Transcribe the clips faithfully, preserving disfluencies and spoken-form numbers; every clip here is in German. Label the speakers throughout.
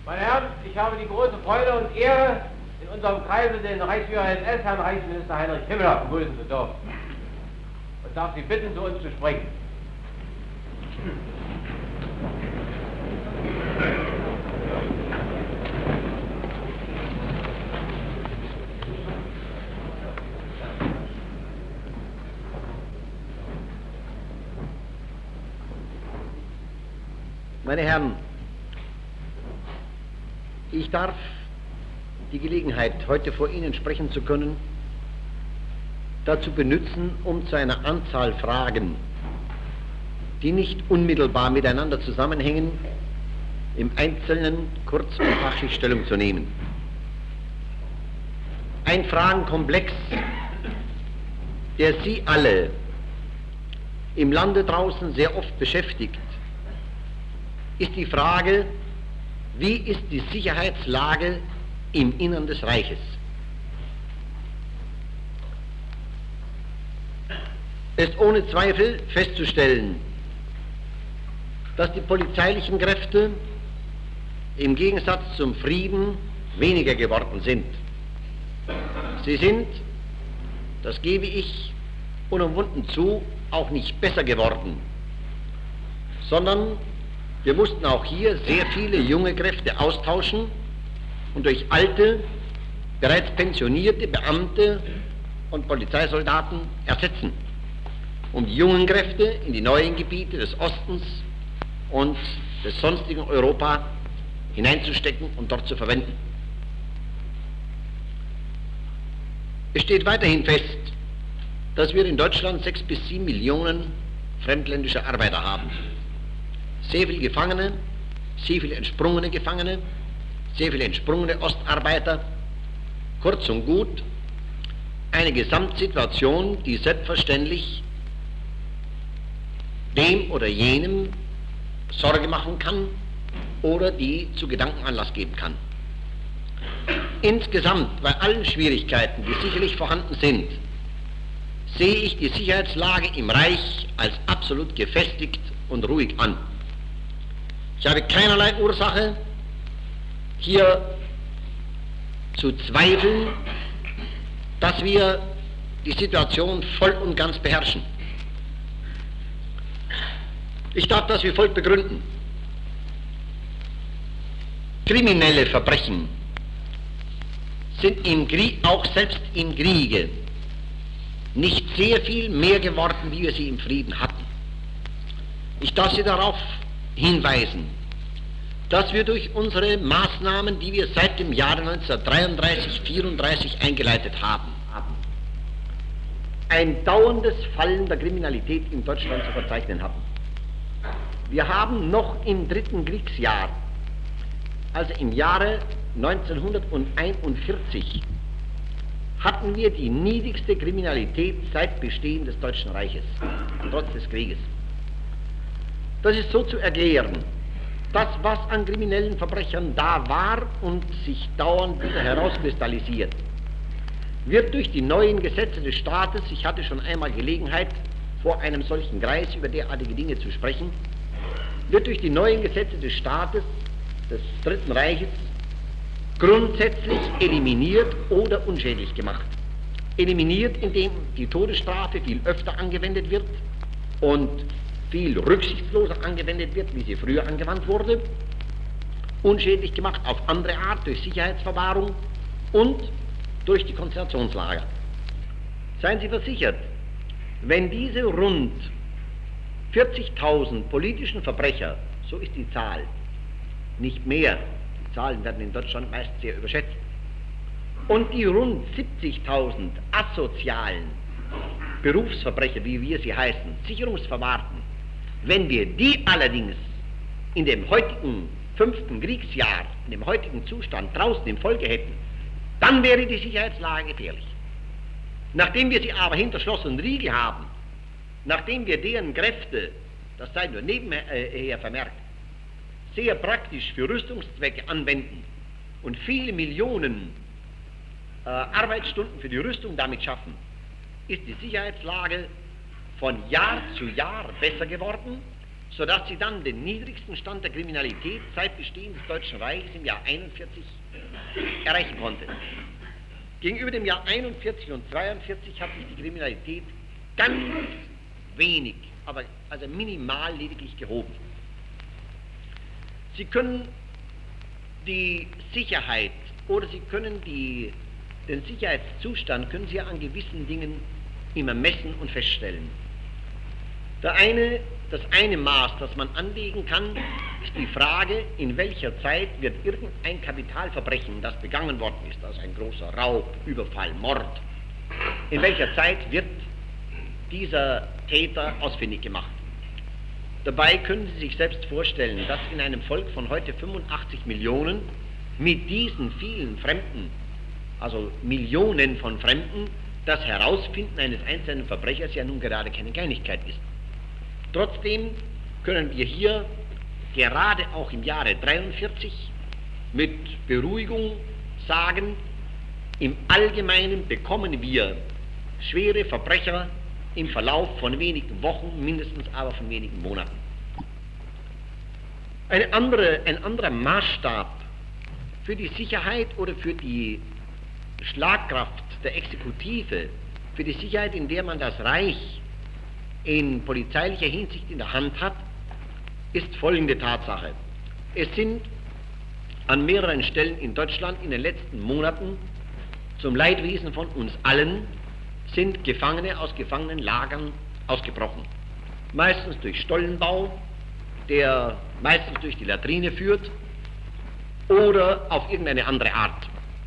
Speaker 1: Meine Herren, ich habe die große Freude und Ehre, in unserem Kreise den Reichsführer S S, Herrn Reichsminister Heinrich Himmler, begrüßen zu dürfen. Und darf Sie bitten, zu uns zu sprechen.
Speaker 2: Meine Herren, ich darf die Gelegenheit, heute vor Ihnen sprechen zu können, dazu benutzen, um zu einer Anzahl Fragen, die nicht unmittelbar miteinander zusammenhängen, im Einzelnen kurz und fachlich Stellung zu nehmen. Ein Fragenkomplex, der Sie alle im Lande draußen sehr oft beschäftigt, ist die Frage, wie ist die Sicherheitslage im Innern des Reiches? Es ist ohne Zweifel festzustellen, dass die polizeilichen Kräfte im Gegensatz zum Frieden weniger geworden sind. Sie sind, das gebe ich unumwunden zu, auch nicht besser geworden, sondern wir mussten auch hier sehr viele junge Kräfte austauschen und durch alte, bereits pensionierte Beamte und Polizeisoldaten ersetzen, um die jungen Kräfte in die neuen Gebiete des Ostens und des sonstigen Europa hineinzustecken und dort zu verwenden. Es steht weiterhin fest, dass wir in Deutschland sechs bis sieben Millionen fremdländische Arbeiter haben. Sehr viele Gefangene, sehr viele entsprungene Gefangene, sehr viele entsprungene Ostarbeiter. Kurz und gut, eine Gesamtsituation, die selbstverständlich dem oder jenem Sorge machen kann oder die zu Gedankenanlass geben kann. Insgesamt, bei allen Schwierigkeiten, die sicherlich vorhanden sind, sehe ich die Sicherheitslage im Reich als absolut gefestigt und ruhig an. Ich habe keinerlei Ursache, hier zu zweifeln, dass wir die Situation voll und ganz beherrschen. Ich darf das wie folgt begründen. Kriminelle Verbrechen sind im Krieg, auch selbst im Kriege, nicht sehr viel mehr geworden, wie wir sie im Frieden hatten. Ich darf Sie darauf hinweisen, dass wir durch unsere Maßnahmen, die wir seit dem Jahre neunzehnhundertdreiunddreißig, vierunddreißig eingeleitet haben, ein dauerndes Fallen der Kriminalität in Deutschland zu verzeichnen hatten. Wir haben noch im dritten Kriegsjahr, also im Jahre neunzehnhunderteinundvierzig, hatten wir die niedrigste Kriminalität seit Bestehen des Deutschen Reiches, trotz des Krieges. Das ist so zu erklären, das, was an kriminellen Verbrechern da war und sich dauernd wieder herauskristallisiert, wird durch die neuen Gesetze des Staates, ich hatte schon einmal Gelegenheit, vor einem solchen Kreis über derartige Dinge zu sprechen, wird durch die neuen Gesetze des Staates, des Dritten Reiches, grundsätzlich eliminiert oder unschädlich gemacht. Eliminiert, indem die Todesstrafe viel öfter angewendet wird und viel rücksichtsloser angewendet wird, wie sie früher angewandt wurde. Unschädlich gemacht auf andere Art, durch Sicherheitsverwahrung und durch die Konzentrationslager. Seien Sie versichert, wenn diese rund vierzigtausend politischen Verbrecher, so ist die Zahl, nicht mehr, die Zahlen werden in Deutschland meist sehr überschätzt, und die rund siebzigtausend asozialen Berufsverbrecher, wie wir sie heißen, Sicherungsverwahrten, wenn wir die allerdings in dem heutigen fünften Kriegsjahr, in dem heutigen Zustand draußen im Volke hätten, dann wäre die Sicherheitslage gefährlich. Nachdem wir sie aber hinter Schloss und Riegel haben, nachdem wir deren Kräfte, das sei nur nebenher vermerkt, sehr praktisch für Rüstungszwecke anwenden und viele Millionen äh, Arbeitsstunden für die Rüstung damit schaffen, ist die Sicherheitslage von Jahr zu Jahr besser geworden, sodass sie dann den niedrigsten Stand der Kriminalität seit Bestehen des Deutschen Reiches im Jahr einundvierzig erreichen konnte. Gegenüber dem Jahr einundvierzig und zweiundvierzig hat sich die Kriminalität ganz wenig, aber also minimal lediglich gehoben. Sie können die Sicherheit oder Sie können die, den Sicherheitszustand können Sie an gewissen Dingen immer messen und feststellen. Der eine, das eine Maß, das man anlegen kann, ist die Frage, in welcher Zeit wird irgendein Kapitalverbrechen, das begangen worden ist, also ein großer Raub, Überfall, Mord, in welcher Zeit wird dieser Täter ausfindig gemacht. Dabei können Sie sich selbst vorstellen, dass in einem Volk von heute fünfundachtzig Millionen mit diesen vielen Fremden, also Millionen von Fremden, das Herausfinden eines einzelnen Verbrechers ja nun gerade keine Kleinigkeit ist. Trotzdem können wir hier gerade auch im Jahre dreiundvierzig mit Beruhigung sagen, im Allgemeinen bekommen wir schwere Verbrecher im Verlauf von wenigen Wochen, mindestens aber von wenigen Monaten. Eine andere, ein anderer Maßstab für die Sicherheit oder für die Schlagkraft der Exekutive, für die Sicherheit, in der man das Reich in polizeilicher Hinsicht in der Hand hat, ist folgende Tatsache. Es sind an mehreren Stellen in Deutschland in den letzten Monaten zum Leidwesen von uns allen sind Gefangene aus Gefangenenlagern ausgebrochen. Meistens durch Stollenbau, der meistens durch die Latrine führt oder auf irgendeine andere Art.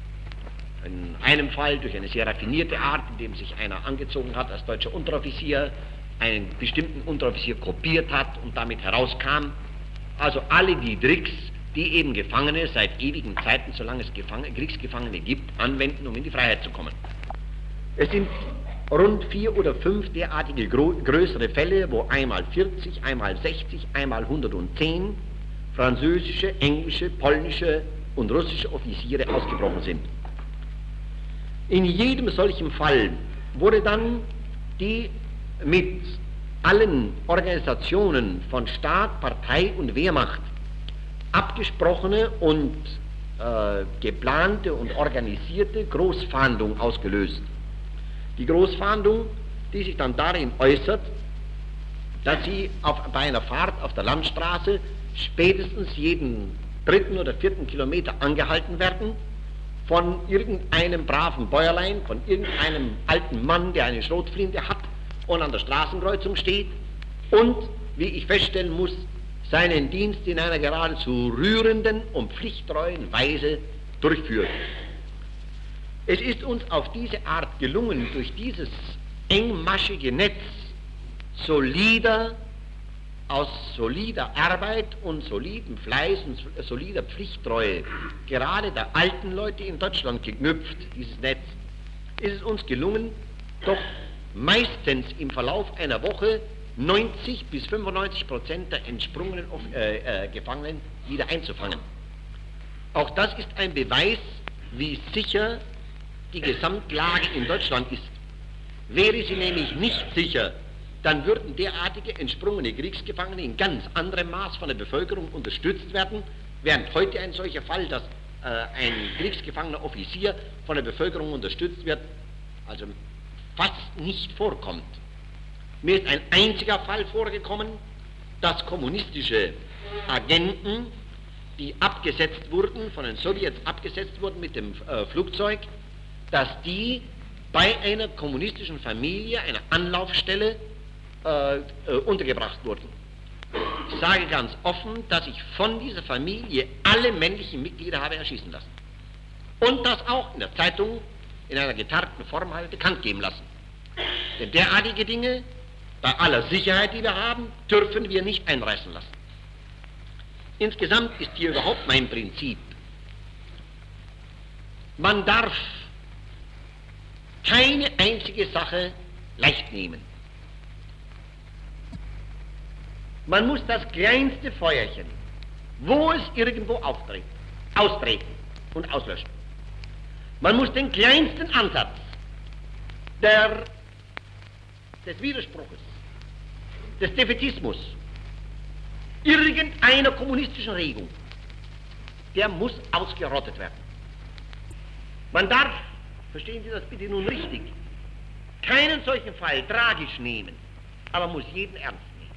Speaker 2: In einem Fall durch eine sehr raffinierte Art, indem sich einer angezogen hat als deutscher Unteroffizier, einen bestimmten Unteroffizier kopiert hat und damit herauskam. Also alle die Tricks, die eben Gefangene seit ewigen Zeiten, solange es Gefangene, Kriegsgefangene gibt, anwenden, um in die Freiheit zu kommen. Es sind rund vier oder fünf derartige größere Fälle, wo einmal vierzig, einmal sechzig, einmal hundertzehn französische, englische, polnische und russische Offiziere ausgebrochen sind. In jedem solchen Fall wurde dann die mit allen Organisationen von Staat, Partei und Wehrmacht abgesprochene und äh, geplante und organisierte Großfahndung ausgelöst. Die Großfahndung, die sich dann darin äußert, dass sie auf, bei einer Fahrt auf der Landstraße spätestens jeden dritten oder vierten Kilometer angehalten werden von irgendeinem braven Bäuerlein, von irgendeinem alten Mann, der eine Schrotflinte hat und an der Straßenkreuzung steht und, wie ich feststellen muss, seinen Dienst in einer geradezu rührenden und pflichttreuen Weise durchführt. Es ist uns auf diese Art gelungen, durch dieses engmaschige Netz solider, aus solider Arbeit und solidem Fleiß und solider Pflichttreue, gerade der alten Leute in Deutschland geknüpft, dieses Netz, ist es uns gelungen, doch meistens im Verlauf einer Woche neunzig bis fünfundneunzig Prozent der entsprungenen äh, äh, Gefangenen wieder einzufangen. Auch das ist ein Beweis, wie sicher die Gesamtlage in Deutschland ist. Wäre sie nämlich nicht sicher, dann würden derartige entsprungene Kriegsgefangene in ganz anderem Maß von der Bevölkerung unterstützt werden, während heute ein solcher Fall, dass äh, ein kriegsgefangener Offizier von der Bevölkerung unterstützt wird, also fast nicht vorkommt. Mir ist ein einziger Fall vorgekommen, dass kommunistische Agenten, die abgesetzt wurden, von den Sowjets abgesetzt wurden mit dem äh, Flugzeug, dass die bei einer kommunistischen Familie, einer Anlaufstelle, äh, äh, untergebracht wurden. Ich sage ganz offen, dass ich von dieser Familie alle männlichen Mitglieder habe erschießen lassen. Und das auch in der Zeitung in einer getarnten Form habe bekannt geben lassen. Denn derartige Dinge, bei aller Sicherheit, die wir haben, dürfen wir nicht einreißen lassen. Insgesamt ist hier überhaupt mein Prinzip. Man darf keine einzige Sache leicht nehmen. Man muss das kleinste Feuerchen, wo es irgendwo auftritt, austreten und auslöschen. Man muss den kleinsten Ansatz der, des Widerspruches, des Defätismus irgendeiner kommunistischen Regung, der muss ausgerottet werden. Man darf, verstehen Sie das bitte nun richtig, keinen solchen Fall tragisch nehmen, aber muss jeden ernst nehmen.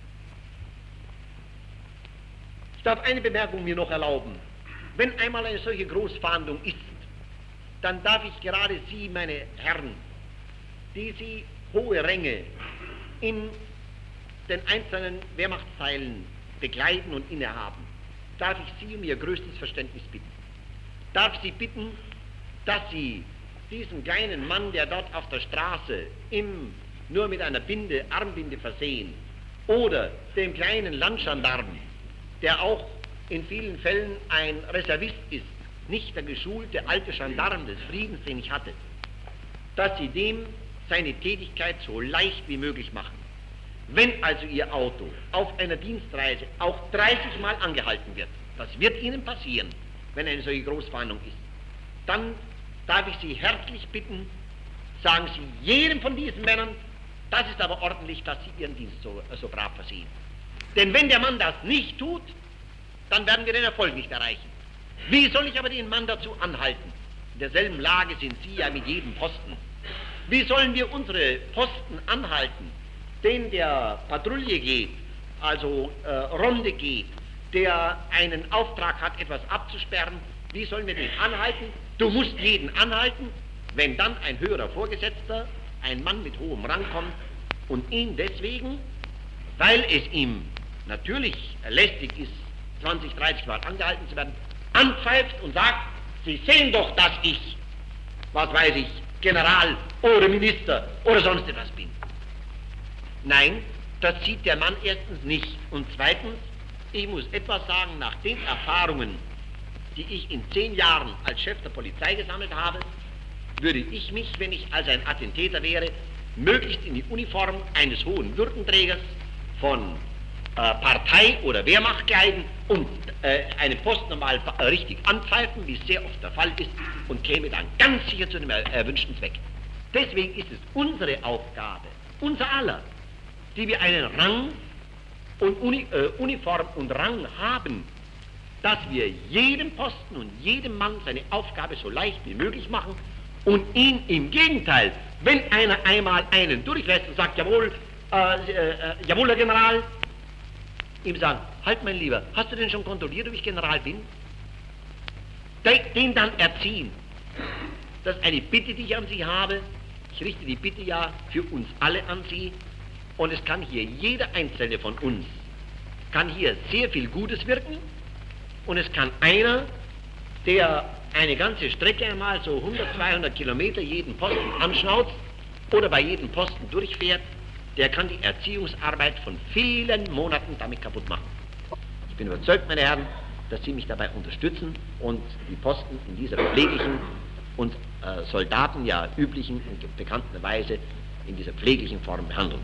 Speaker 2: Ich darf eine Bemerkung mir noch erlauben. Wenn einmal eine solche Großfahndung ist, dann darf ich gerade Sie, meine Herren, die Sie hohe Ränge in den einzelnen Wehrmachtsteilen begleiten und innehaben, darf ich Sie um Ihr größtes Verständnis bitten. Darf Sie bitten, dass Sie diesen kleinen Mann, der dort auf der Straße im, nur mit einer Binde, Armbinde versehen, oder dem kleinen Landgendarmen, der auch in vielen Fällen ein Reservist ist, nicht der geschulte alte Gendarm des Friedens, den ich hatte, dass Sie dem seine Tätigkeit so leicht wie möglich machen. Wenn also Ihr Auto auf einer Dienstreise auch dreißig Mal angehalten wird, das wird Ihnen passieren, wenn eine solche Großfahndung ist, dann darf ich Sie herzlich bitten, sagen Sie jedem von diesen Männern, das ist aber ordentlich, dass Sie Ihren Dienst so, so brav versehen. Denn wenn der Mann das nicht tut, dann werden wir den Erfolg nicht erreichen. Wie soll ich aber den Mann dazu anhalten? In derselben Lage sind Sie ja mit jedem Posten. Wie sollen wir unsere Posten anhalten, den der Patrouille geht, also äh, Ronde geht, der einen Auftrag hat, etwas abzusperren? Wie sollen wir den anhalten? Du musst jeden anhalten, wenn dann ein höherer Vorgesetzter, ein Mann mit hohem Rang kommt und ihn deswegen, weil es ihm natürlich lästig ist, zwanzig, dreißig Mal angehalten zu werden, anpfeift und sagt, Sie sehen doch, dass ich, was weiß ich, General oder Minister oder sonst etwas bin. Nein, das sieht der Mann erstens nicht. Und zweitens, ich muss etwas sagen, nach den Erfahrungen, die ich in zehn Jahren als Chef der Polizei gesammelt habe, würde ich mich, wenn ich als ein Attentäter wäre, möglichst in die Uniform eines hohen Würdenträgers von äh, Partei oder Wehrmacht kleiden und äh, einen Posten normal äh, richtig anpfeifen, wie es sehr oft der Fall ist, und käme dann ganz sicher zu dem erwünschten Zweck. Deswegen ist es unsere Aufgabe, unser aller, die wir einen Rang und Uni, äh, Uniform und Rang haben, dass wir jedem Posten und jedem Mann seine Aufgabe so leicht wie möglich machen und ihn im Gegenteil, wenn einer einmal einen durchlässt und sagt, jawohl, äh, äh, jawohl, Herr General, ihm sagen, halt mein Lieber, hast du denn schon kontrolliert, ob ich General bin? Den dann erziehen. Das ist eine Bitte, die ich an Sie habe. Ich richte die Bitte ja für uns alle an Sie. Und es kann hier jeder Einzelne von uns, kann hier sehr viel Gutes wirken. Und es kann einer, der eine ganze Strecke einmal so hundert, zweihundert Kilometer jeden Posten anschnauzt oder bei jedem Posten durchfährt, der kann die Erziehungsarbeit von vielen Monaten damit kaputt machen. Ich bin überzeugt, meine Herren, dass Sie mich dabei unterstützen und die Posten in dieser pfleglichen und äh, Soldaten ja üblichen und bekannten Weise in dieser pfleglichen Form behandeln.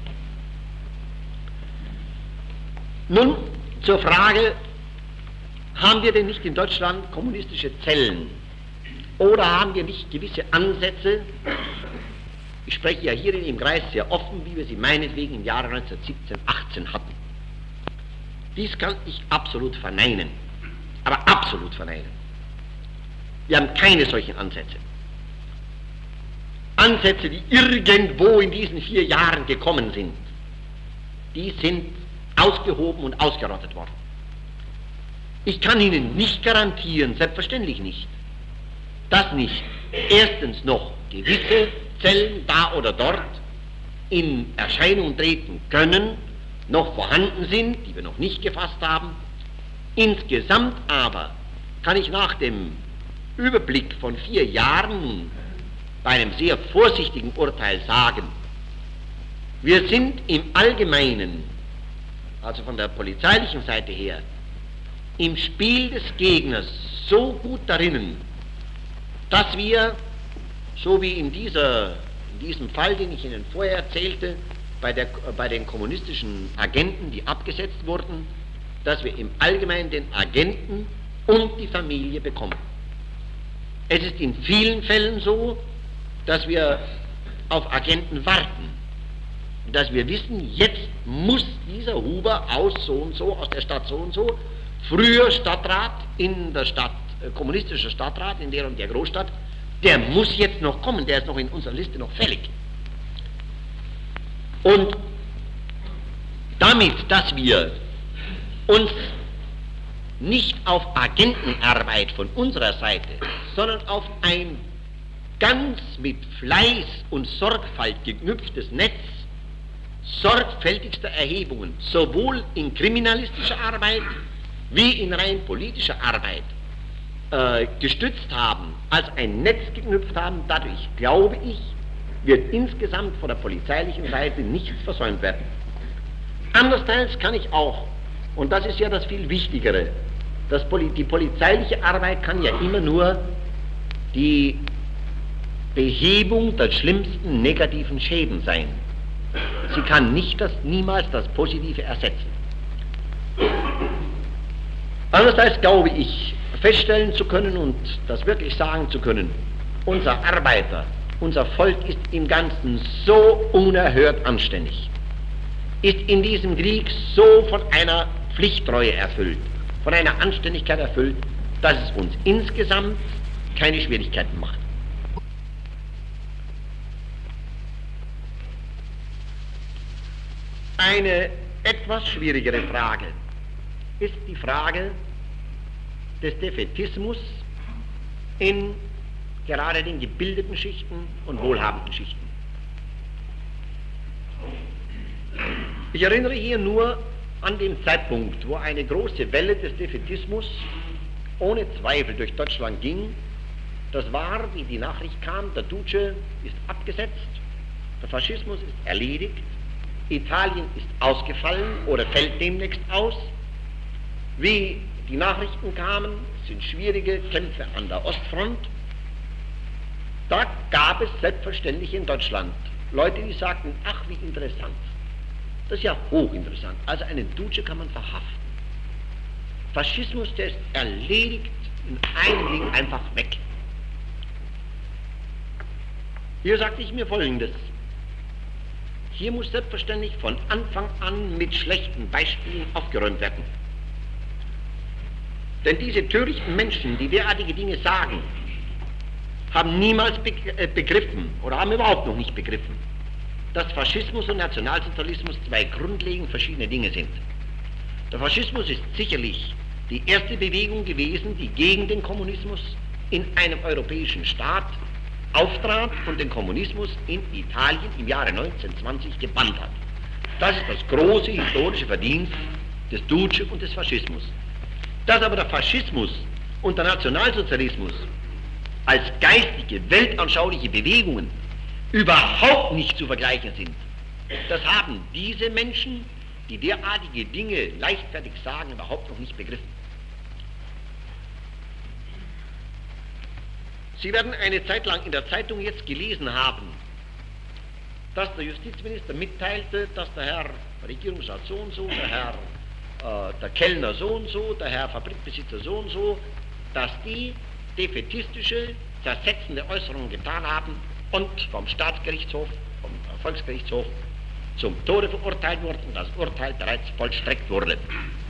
Speaker 2: Nun zur Frage, haben wir denn nicht in Deutschland kommunistische Zellen oder haben wir nicht gewisse Ansätze? Ich spreche ja hier in dem Kreis sehr offen, wie wir sie meinetwegen im Jahre neunzehnhundertsiebzehn, achtzehn hatten. Dies kann ich absolut verneinen, aber absolut verneinen. Wir haben keine solchen Ansätze. Ansätze, die irgendwo in diesen vier Jahren gekommen sind, die sind ausgehoben und ausgerottet worden. Ich kann Ihnen nicht garantieren, selbstverständlich nicht, dass nicht erstens noch gewisse Zellen da oder dort in Erscheinung treten können, noch vorhanden sind, die wir noch nicht gefasst haben. Insgesamt aber kann ich nach dem Überblick von vier Jahren bei einem sehr vorsichtigen Urteil sagen, wir sind im Allgemeinen, also von der polizeilichen Seite her, im Spiel des Gegners so gut darinnen, dass wir, so wie in, dieser, in diesem Fall, den ich Ihnen vorher erzählte, bei, der, bei den kommunistischen Agenten, die abgesetzt wurden, dass wir im Allgemeinen den Agenten und die Familie bekommen. Es ist in vielen Fällen so, dass wir auf Agenten warten. dass wir wissen, jetzt muss dieser Huber aus so und so, aus der Stadt so und so, früher Stadtrat in der Stadt, äh, kommunistischer Stadtrat in der und der Großstadt, der muss jetzt noch kommen, der ist noch in unserer Liste noch fällig. Und damit, dass wir uns nicht auf Agentenarbeit von unserer Seite, sondern auf ein ganz mit Fleiß und Sorgfalt geknüpftes Netz sorgfältigster Erhebungen, sowohl in kriminalistischer Arbeit wie in rein politischer Arbeit äh, gestützt haben, als ein Netz geknüpft haben, dadurch, glaube ich, wird insgesamt von der polizeilichen Seite nichts versäumt werden. Andererseits kann ich auch, und das ist ja das viel Wichtigere, das Poli- die polizeiliche Arbeit kann ja immer nur die Behebung der schlimmsten negativen Schäden sein. Sie kann nicht das, niemals das Positive ersetzen. Andererseits glaube ich, feststellen zu können und das wirklich sagen zu können, unser Arbeiter, unser Volk ist im Ganzen so unerhört anständig, ist in diesem Krieg so von einer Pflichttreue erfüllt, von einer Anständigkeit erfüllt, dass es uns insgesamt keine Schwierigkeiten macht. Eine etwas schwierigere Frage ist die Frage des Defätismus in gerade den gebildeten Schichten und wohlhabenden Schichten. Ich erinnere hier nur an den Zeitpunkt, wo eine große Welle des Defätismus ohne Zweifel durch Deutschland ging. Das war, wie die Nachricht kam, der Duce ist abgesetzt, der Faschismus ist erledigt, Italien ist ausgefallen oder fällt demnächst aus. Wie die Nachrichten kamen, sind schwierige Kämpfe an der Ostfront. Da gab es selbstverständlich in Deutschland Leute, die sagten, ach wie interessant, das ist ja hochinteressant, also einen Duce kann man verhaften. Faschismus, der ist erledigt, in einem Ding einfach weg. Hier sagte ich mir Folgendes: Hier muss selbstverständlich von Anfang an mit schlechten Beispielen aufgeräumt werden. Denn diese törichten Menschen, die derartige Dinge sagen, haben niemals begriffen oder haben überhaupt noch nicht begriffen, dass Faschismus und Nationalsozialismus zwei grundlegend verschiedene Dinge sind. Der Faschismus ist sicherlich die erste Bewegung gewesen, die gegen den Kommunismus in einem europäischen Staat auftrat und den Kommunismus in Italien im Jahre neunzehnhundertzwanzig gebannt hat. Das ist das große historische Verdienst des Duce und des Faschismus. Dass aber der Faschismus und der Nationalsozialismus als geistige, weltanschauliche Bewegungen überhaupt nicht zu vergleichen sind, das haben diese Menschen, die derartige Dinge leichtfertig sagen, überhaupt noch nicht begriffen. Sie werden eine Zeit lang in der Zeitung jetzt gelesen haben, dass der Justizminister mitteilte, dass der Herr Regierungsrat so und so, der Herr äh, der Kellner so und so, der Herr Fabrikbesitzer so und so, dass die defätistische, zersetzende Äußerungen getan haben und vom Staatsgerichtshof, vom Volksgerichtshof zum Tode verurteilt wurden und das Urteil bereits vollstreckt wurde.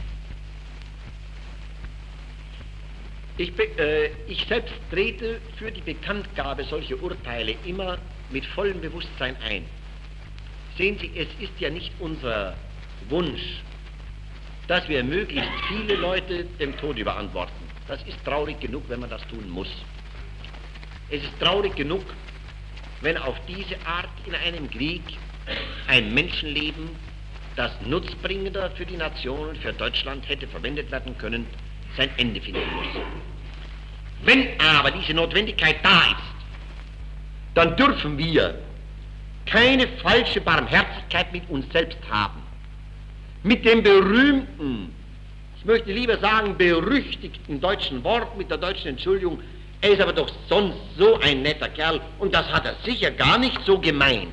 Speaker 2: Ich, äh, ich selbst trete für die Bekanntgabe solcher Urteile immer mit vollem Bewusstsein ein. Sehen Sie, es ist ja nicht unser Wunsch, dass wir möglichst viele Leute dem Tod überantworten. Das ist traurig genug, wenn man das tun muss. Es ist traurig genug, wenn auf diese Art in einem Krieg ein Menschenleben, das nutzbringender für die Nation und für Deutschland hätte verwendet werden können, sein Ende finden muss. Wenn aber diese Notwendigkeit da ist, dann dürfen wir keine falsche Barmherzigkeit mit uns selbst haben. Mit dem berühmten, ich möchte lieber sagen berüchtigten deutschen Wort, mit der deutschen Entschuldigung, er ist aber doch sonst so ein netter Kerl und das hat er sicher gar nicht so gemeint.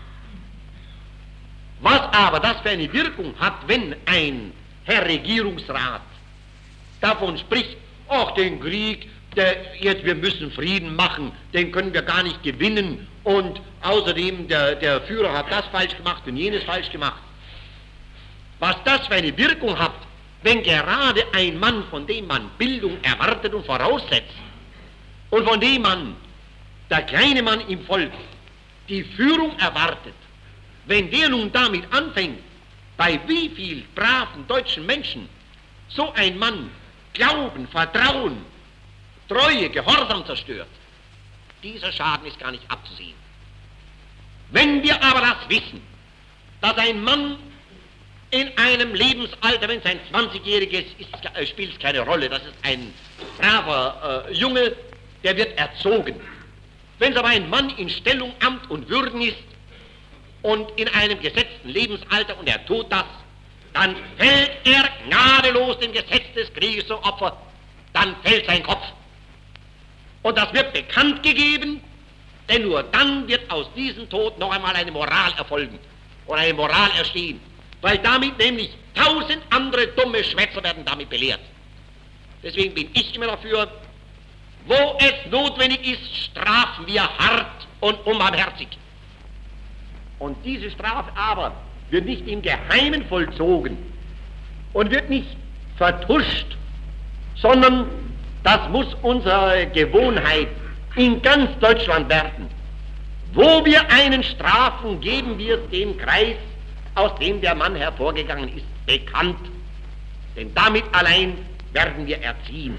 Speaker 2: Was aber das für eine Wirkung hat, wenn ein Herr Regierungsrat davon spricht, ach, den Krieg, der, jetzt wir müssen Frieden machen, den können wir gar nicht gewinnen und außerdem der, der Führer hat das falsch gemacht und jenes falsch gemacht. Was das für eine Wirkung hat, wenn gerade ein Mann, von dem man Bildung erwartet und voraussetzt und von dem man, der kleine Mann im Volk, die Führung erwartet, wenn der nun damit anfängt, bei wie viel braven deutschen Menschen so ein Mann Glauben, Vertrauen, Treue, Gehorsam zerstört, dieser Schaden ist gar nicht abzusehen. Wenn wir aber das wissen, dass ein Mann in einem Lebensalter, wenn es ein zwanzigjähriges ist, spielt es keine Rolle, das ist ein braver äh, Junge, der wird erzogen. Wenn es aber ein Mann in Stellung, Amt und Würden ist und in einem gesetzten Lebensalter und er tut das, dann fällt er gnadenlos dem Gesetz des Krieges zum Opfer, dann fällt sein Kopf. Und das wird bekannt gegeben, denn nur dann wird aus diesem Tod noch einmal eine Moral erfolgen oder eine Moral erstehen, weil damit nämlich tausend andere dumme Schwätzer werden damit belehrt. Deswegen bin ich immer dafür, wo es notwendig ist, strafen wir hart und unbarmherzig. Und diese Strafe aber wird nicht im Geheimen vollzogen und wird nicht vertuscht, sondern das muss unsere Gewohnheit in ganz Deutschland werden. Wo wir einen strafen, geben wir es dem Kreis, aus dem der Mann hervorgegangen ist, bekannt. Denn damit allein werden wir erziehen.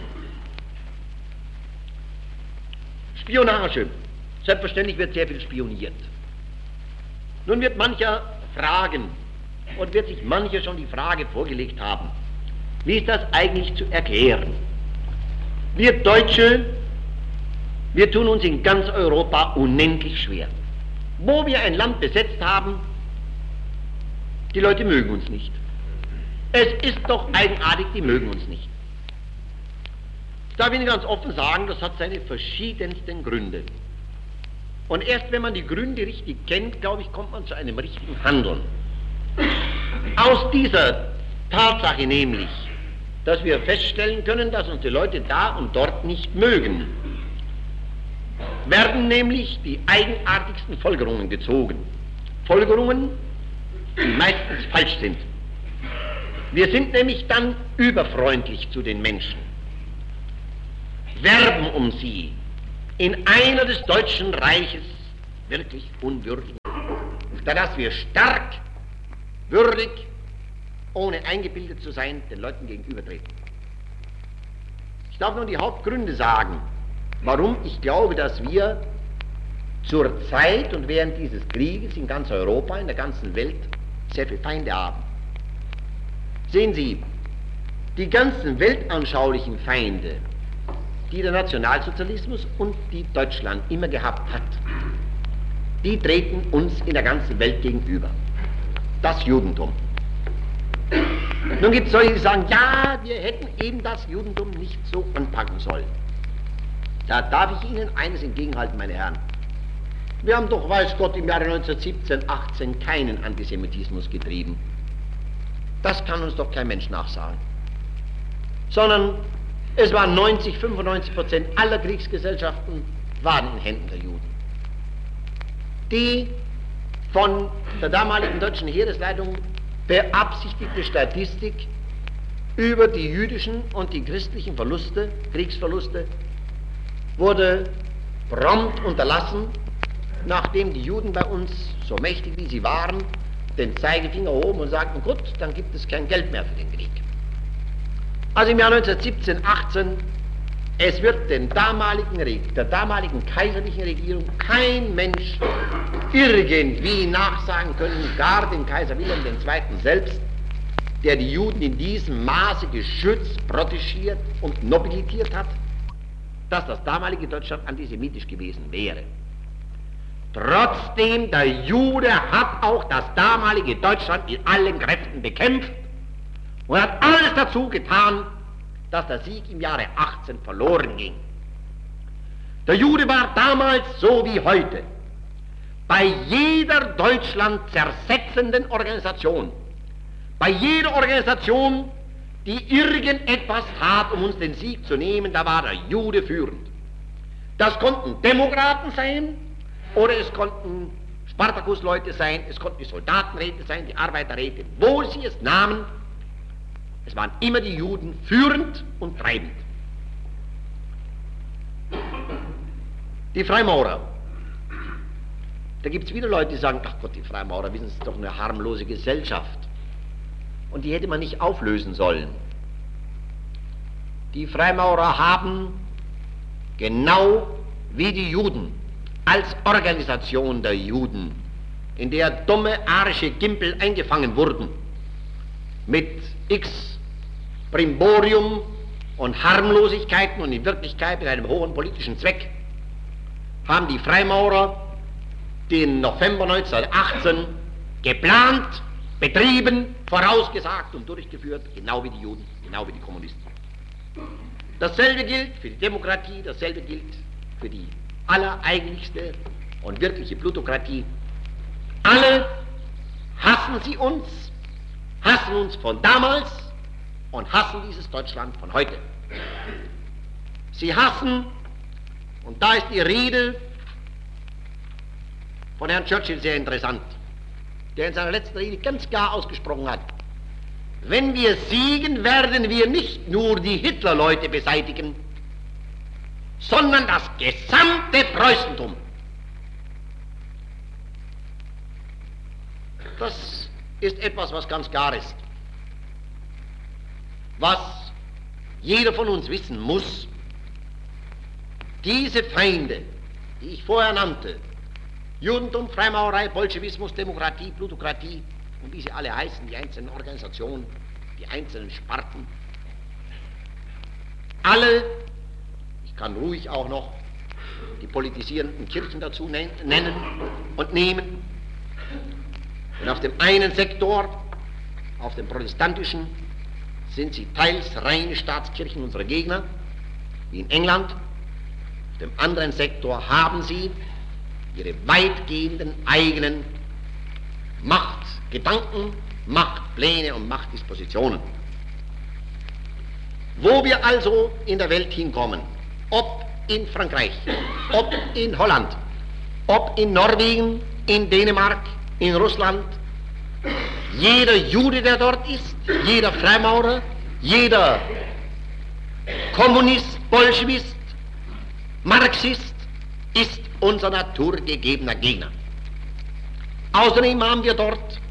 Speaker 2: Spionage. Selbstverständlich wird sehr viel spioniert. Nun wird mancher fragen, und wird sich mancher schon die Frage vorgelegt haben, wie ist das eigentlich zu erklären? Wir Deutsche, wir tun uns in ganz Europa unendlich schwer. Wo wir ein Land besetzt haben, die Leute mögen uns nicht. Es ist doch eigenartig, die mögen uns nicht. Ich darf Ihnen ganz offen sagen, das hat seine verschiedensten Gründe. Und erst wenn man die Gründe richtig kennt, glaube ich, kommt man zu einem richtigen Handeln. Aus dieser Tatsache nämlich, dass wir feststellen können, dass uns die Leute da und dort nicht mögen, werden nämlich die eigenartigsten Folgerungen gezogen. Folgerungen, die meistens falsch sind. Wir sind nämlich dann überfreundlich zu den Menschen, werben um sie in einer des Deutschen Reiches wirklich unwürdig, dass wir stark, würdig, ohne eingebildet zu sein, den Leuten gegenübertreten. Ich darf nun die Hauptgründe sagen, warum ich glaube, dass wir zur Zeit und während dieses Krieges in ganz Europa, in der ganzen Welt, sehr viele Feinde haben. Sehen Sie, die ganzen weltanschaulichen Feinde, die der Nationalsozialismus und die Deutschland immer gehabt hat, die treten uns in der ganzen Welt gegenüber. Das Judentum. Nun gibt es solche, die sagen, ja, wir hätten eben das Judentum nicht so anpacken sollen. Da darf ich Ihnen eines entgegenhalten, meine Herren. Wir haben doch, weiß Gott, im Jahre neunzehnhundertsiebzehn, achtzehn keinen Antisemitismus getrieben. Das kann uns doch kein Mensch nachsagen. Sondern es waren neunzig, fünfundneunzig Prozent aller Kriegsgesellschaften waren in Händen der Juden. Die von der damaligen deutschen Heeresleitung beabsichtigte Statistik über die jüdischen und die christlichen Verluste, Kriegsverluste, wurde prompt unterlassen, nachdem die Juden bei uns, so mächtig wie sie waren, den Zeigefinger hoben und sagten, gut, dann gibt es kein Geld mehr für den Krieg. Also im Jahr neunzehnhundertsiebzehn, achtzehn, es wird den damaligen, der damaligen kaiserlichen Regierung kein Mensch irgendwie nachsagen können, gar den Kaiser Wilhelm der Zweite. selbst, der die Juden in diesem Maße geschützt, protegiert und nobilitiert hat, dass das damalige Deutschland antisemitisch gewesen wäre. Trotzdem, der Jude hat auch das damalige Deutschland in allen Kräften bekämpft und hat alles dazu getan, dass der Sieg im Jahre achtzehn verloren ging. Der Jude war damals so wie heute bei jeder Deutschland zersetzenden Organisation, bei jeder Organisation, die irgendetwas tat, um uns den Sieg zu nehmen, da war der Jude führend. Das konnten Demokraten sein, oder es konnten Spartakus-Leute sein, es konnten die Soldatenräte sein, die Arbeiterräte, wo sie es nahmen, es waren immer die Juden führend und treibend. Die Freimaurer. Da gibt es wieder Leute, die sagen, ach Gott, die Freimaurer, wissen Sie, es ist doch eine harmlose Gesellschaft. Und die hätte man nicht auflösen sollen. Die Freimaurer haben, genau wie die Juden, als Organisation der Juden, in der dumme, arische Gimpel eingefangen wurden, mit x Brimborium und Harmlosigkeiten und in Wirklichkeit mit einem hohen politischen Zweck, haben die Freimaurer den November neunzehnhundertachtzehn geplant, betrieben, vorausgesagt und durchgeführt, genau wie die Juden, genau wie die Kommunisten. Dasselbe gilt für die Demokratie, dasselbe gilt für die allereigentlichste und wirkliche Plutokratie. Alle hassen sie uns, hassen uns von damals und hassen dieses Deutschland von heute. Sie hassen, und da ist die Rede von Herrn Churchill sehr interessant, der in seiner letzten Rede ganz klar ausgesprochen hat: Wenn wir siegen, werden wir nicht nur die Hitlerleute beseitigen, sondern das gesamte Preußentum. Das ist etwas, was ganz klar ist. Was jeder von uns wissen muss: Diese Feinde, die ich vorher nannte, Judentum, Freimaurerei, Bolschewismus, Demokratie, Plutokratie und wie sie alle heißen, die einzelnen Organisationen, die einzelnen Sparten, alle, ich kann ruhig auch noch die politisierenden Kirchen dazu nennen und nehmen, und auf dem einen Sektor, auf dem protestantischen, sind sie teils reine Staatskirchen unserer Gegner, wie in England. Auf dem anderen Sektor haben sie ihre weitgehenden eigenen Machtgedanken, Machtpläne und Machtdispositionen. Wo wir also in der Welt hinkommen, ob in Frankreich, ob in Holland, ob in Norwegen, in Dänemark, in Russland, jeder Jude, der dort ist, jeder Freimaurer, jeder Kommunist, Bolschewist, Marxist ist unser naturgegebener Gegner. Außerdem haben wir dort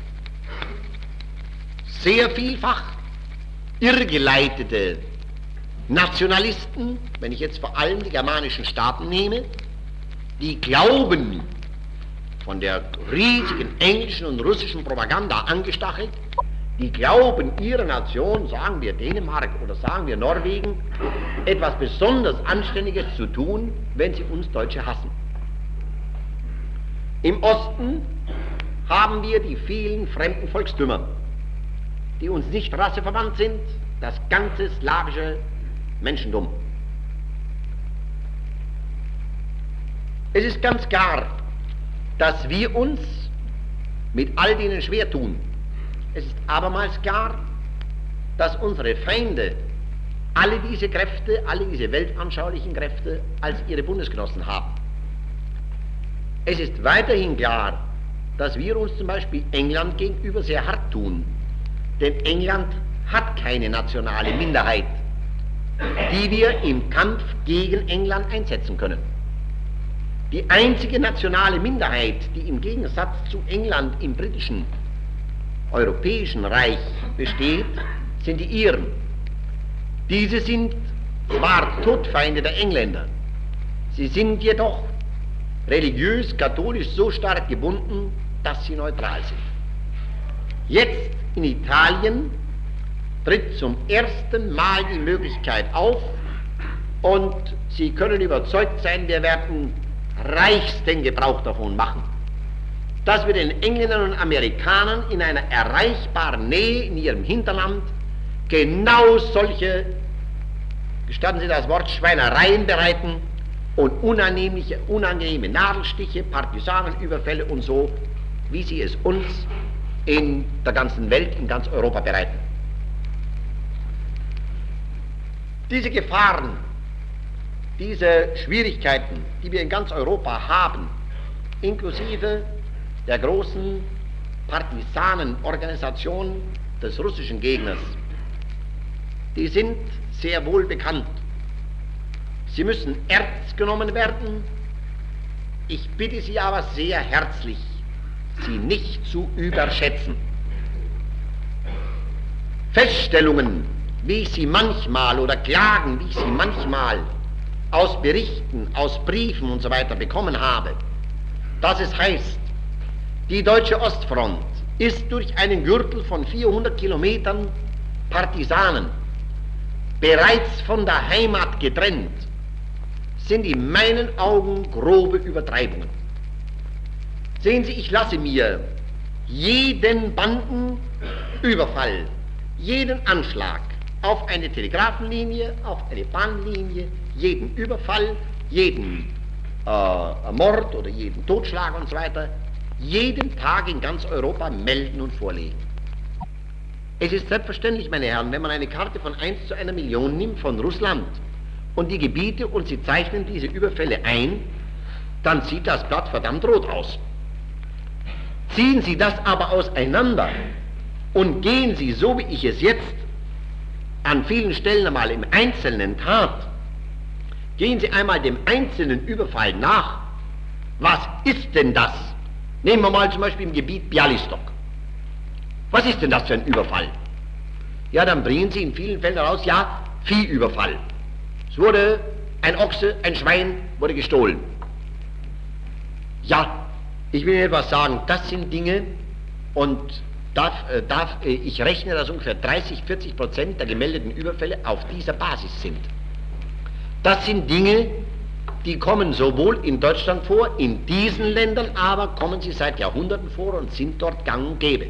Speaker 2: sehr vielfach irrgeleitete Nationalisten, wenn ich jetzt vor allem die germanischen Staaten nehme, die glauben, von der riesigen englischen und russischen Propaganda angestachelt, die glauben, ihre Nation, sagen wir Dänemark oder sagen wir Norwegen, etwas besonders Anständiges zu tun, wenn sie uns Deutsche hassen. Im Osten haben wir die vielen fremden Volkstümer, die uns nicht rasseverwandt sind, das ganze slawische Menschentum. Es ist ganz klar, dass wir uns mit all denen schwer tun. Es ist abermals klar, dass unsere Feinde alle diese Kräfte, alle diese weltanschaulichen Kräfte als ihre Bundesgenossen haben. Es ist weiterhin klar, dass wir uns zum Beispiel England gegenüber sehr hart tun, denn England hat keine nationale Minderheit, die wir im Kampf gegen England einsetzen können. Die einzige nationale Minderheit, die im Gegensatz zu England im britischen, europäischen Reich besteht, sind die Iren. Diese sind zwar Todfeinde der Engländer, sie sind jedoch religiös, katholisch so stark gebunden, dass sie neutral sind. Jetzt in Italien tritt zum ersten Mal die Möglichkeit auf, und Sie können überzeugt sein, wir werden reichsten Gebrauch davon machen, dass wir den Engländern und Amerikanern in einer erreichbaren Nähe in ihrem Hinterland genau solche, gestatten Sie das Wort, Schweinereien bereiten und unannehmliche, unangenehme Nadelstiche, Partisanenüberfälle und so, wie sie es uns in der ganzen Welt, in ganz Europa bereiten. Diese Gefahren, diese Schwierigkeiten, die wir in ganz Europa haben, inklusive der großen Partisanenorganisation des russischen Gegners, die sind sehr wohl bekannt. Sie müssen ernst genommen werden. Ich bitte Sie aber sehr herzlich, sie nicht zu überschätzen. Feststellungen, wie ich sie manchmal, oder Klagen, wie ich sie manchmal aus Berichten, aus Briefen und so weiter bekommen habe, dass es heißt, die deutsche Ostfront ist durch einen Gürtel von vierhundert Kilometern Partisanen bereits von der Heimat getrennt, sind in meinen Augen grobe Übertreibungen. Sehen Sie, ich lasse mir jeden Bandenüberfall, jeden Anschlag auf eine Telegrafenlinie, auf eine Bahnlinie, jeden Überfall, jeden äh, Mord oder jeden Totschlag und so weiter, jeden Tag in ganz Europa melden und vorlegen. Es ist selbstverständlich, meine Herren, wenn man eine Karte von eins zu einer Million nimmt von Russland und die Gebiete und Sie zeichnen diese Überfälle ein, dann sieht das Blatt verdammt rot aus. Ziehen Sie das aber auseinander und gehen Sie, so wie ich es jetzt an vielen Stellen einmal im Einzelnen tat, gehen Sie einmal dem einzelnen Überfall nach. Was ist denn das? Nehmen wir mal zum Beispiel im Gebiet Bialystok. Was ist denn das für ein Überfall? Ja, dann bringen Sie in vielen Fällen heraus, ja, Viehüberfall. Es wurde ein Ochse, ein Schwein wurde gestohlen. Ja, ich will Ihnen etwas sagen, das sind Dinge, und darf, äh, darf, äh, ich rechne, dass ungefähr dreißig, vierzig Prozent der gemeldeten Überfälle auf dieser Basis sind. Das sind Dinge, die kommen sowohl in Deutschland vor, in diesen Ländern aber kommen sie seit Jahrhunderten vor und sind dort gang und gäbe.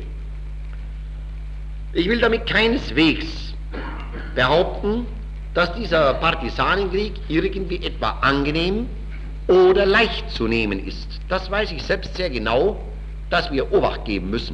Speaker 2: Ich will damit keineswegs behaupten, dass dieser Partisanenkrieg irgendwie etwa angenehm oder leicht zu nehmen ist. Das weiß ich selbst sehr genau, dass wir Obacht geben müssen.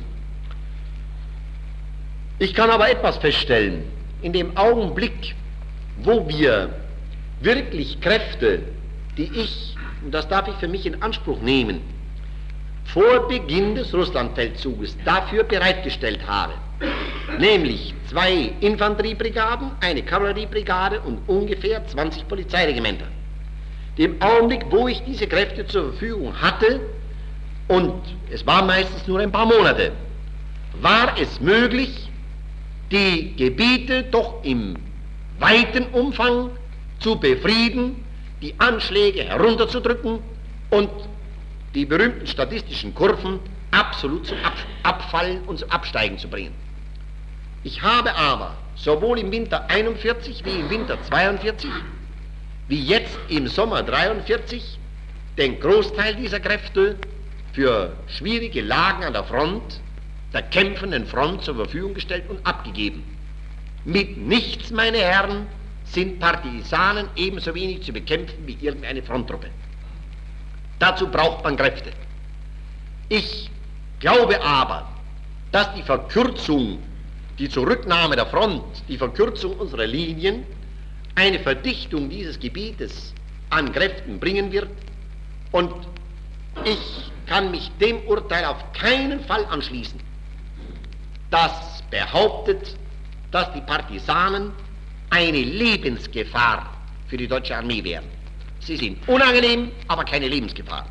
Speaker 2: Ich kann aber etwas feststellen: In dem Augenblick, wo wir wirklich Kräfte, die ich, und das darf ich für mich in Anspruch nehmen, vor Beginn des Russlandfeldzuges dafür bereitgestellt habe, nämlich zwei Infanteriebrigaden, eine Kavalleriebrigade und ungefähr zwanzig Polizeiregimenter. Dem Augenblick, wo ich diese Kräfte zur Verfügung hatte, und es war meistens nur ein paar Monate, war es möglich, die Gebiete doch im weiten Umfang zu befrieden, die Anschläge herunterzudrücken und die berühmten statistischen Kurven absolut zum Abfallen und zum Absteigen zu bringen. Ich habe aber sowohl im Winter einundvierzig wie im Winter zweiundvierzig, wie jetzt im Sommer dreiundvierzig, den Großteil dieser Kräfte für schwierige Lagen an der Front, der kämpfenden Front zur Verfügung gestellt und abgegeben. Mit nichts, meine Herren, sind Partisanen ebenso wenig zu bekämpfen wie irgendeine Fronttruppe. Dazu braucht man Kräfte. Ich glaube aber, dass die Verkürzung, die Zurücknahme der Front, die Verkürzung unserer Linien eine Verdichtung dieses Gebietes an Kräften bringen wird, und ich kann mich dem Urteil auf keinen Fall anschließen, das behauptet, dass die Partisanen eine Lebensgefahr für die deutsche Armee wären. Sie sind unangenehm, aber keine Lebensgefahr.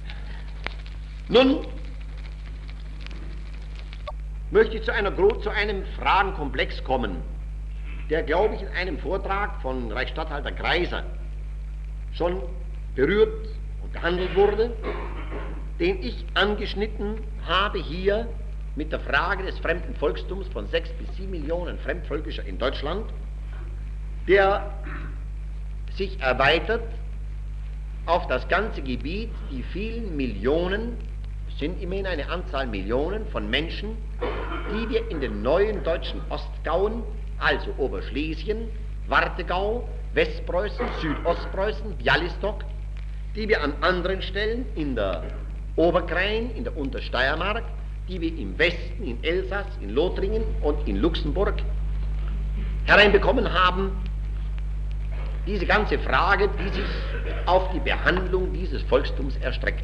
Speaker 2: Nun möchte ich zu, einer, zu einem Fragenkomplex kommen, der, glaube ich, in einem Vortrag von Reichsstatthalter Kreiser schon berührt und behandelt wurde, den ich angeschnitten habe hier mit der Frage des fremden Volkstums von sechs bis sieben Millionen Fremdvölkischer in Deutschland, der sich erweitert auf das ganze Gebiet, die vielen Millionen, es sind immerhin eine Anzahl Millionen von Menschen, die wir in den neuen deutschen Ostgauen, also Oberschlesien, Warthegau, Westpreußen, Südostpreußen, Bialystok, die wir an anderen Stellen in der Oberkrain, in der Untersteiermark, die wir im Westen, in Elsass, in Lothringen und in Luxemburg hereinbekommen haben, diese ganze Frage, die sich auf die Behandlung dieses Volkstums erstreckt.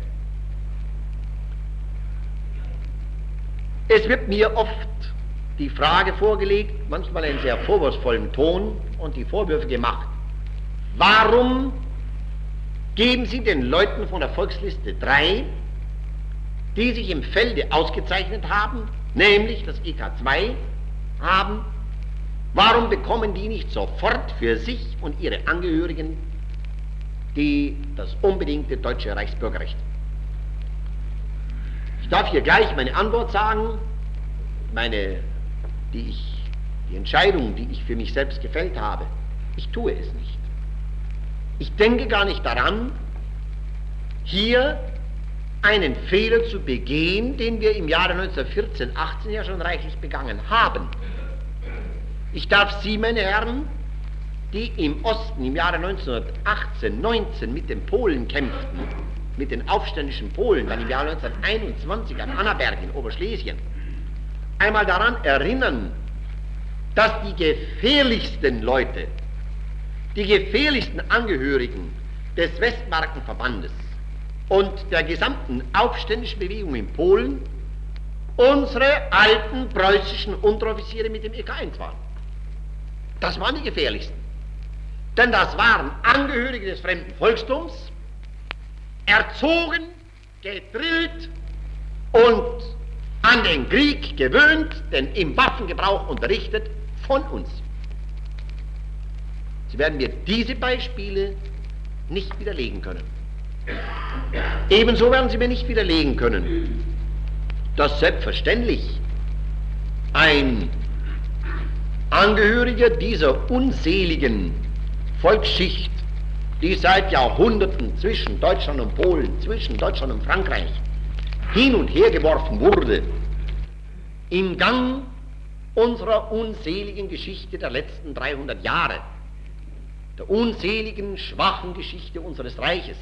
Speaker 2: Es wird mir oft die Frage vorgelegt, manchmal in sehr vorwurfsvollen Ton, und die Vorwürfe gemacht: Warum geben Sie den Leuten von der Volksliste drei, die sich im Felde ausgezeichnet haben, nämlich das E K zwei haben, warum bekommen die nicht sofort für sich und ihre Angehörigen die, das unbedingte deutsche Reichsbürgerrecht? Ich darf hier gleich meine Antwort sagen, meine, die, ich, die Entscheidung, die ich für mich selbst gefällt habe. Ich tue es nicht. Ich denke gar nicht daran, hier einen Fehler zu begehen, den wir im Jahre neunzehnhundertvierzehn, achtzehn ja schon reichlich begangen haben. Ich darf Sie, meine Herren, die im Osten im Jahre neunzehnhundertachtzehn, neunzehn mit den Polen kämpften, mit den aufständischen Polen, dann im Jahre neunzehnhunderteinundzwanzig an Annaberg in Oberschlesien, einmal daran erinnern, dass die gefährlichsten Leute, die gefährlichsten Angehörigen des Westmarkenverbandes und der gesamten aufständischen Bewegung in Polen unsere alten preußischen Unteroffiziere mit dem E K eins waren. Das waren die gefährlichsten. Denn das waren Angehörige des fremden Volkstums, erzogen, gedrillt und an den Krieg gewöhnt, denn im Waffengebrauch unterrichtet von uns. Sie werden mir diese Beispiele nicht widerlegen können. Ebenso werden Sie mir nicht widerlegen können, dass selbstverständlich ein Angehöriger dieser unseligen Volksschicht, die seit Jahrhunderten zwischen Deutschland und Polen, zwischen Deutschland und Frankreich hin und her geworfen wurde, im Gang unserer unseligen Geschichte der letzten dreihundert Jahre, der unseligen, schwachen Geschichte unseres Reiches.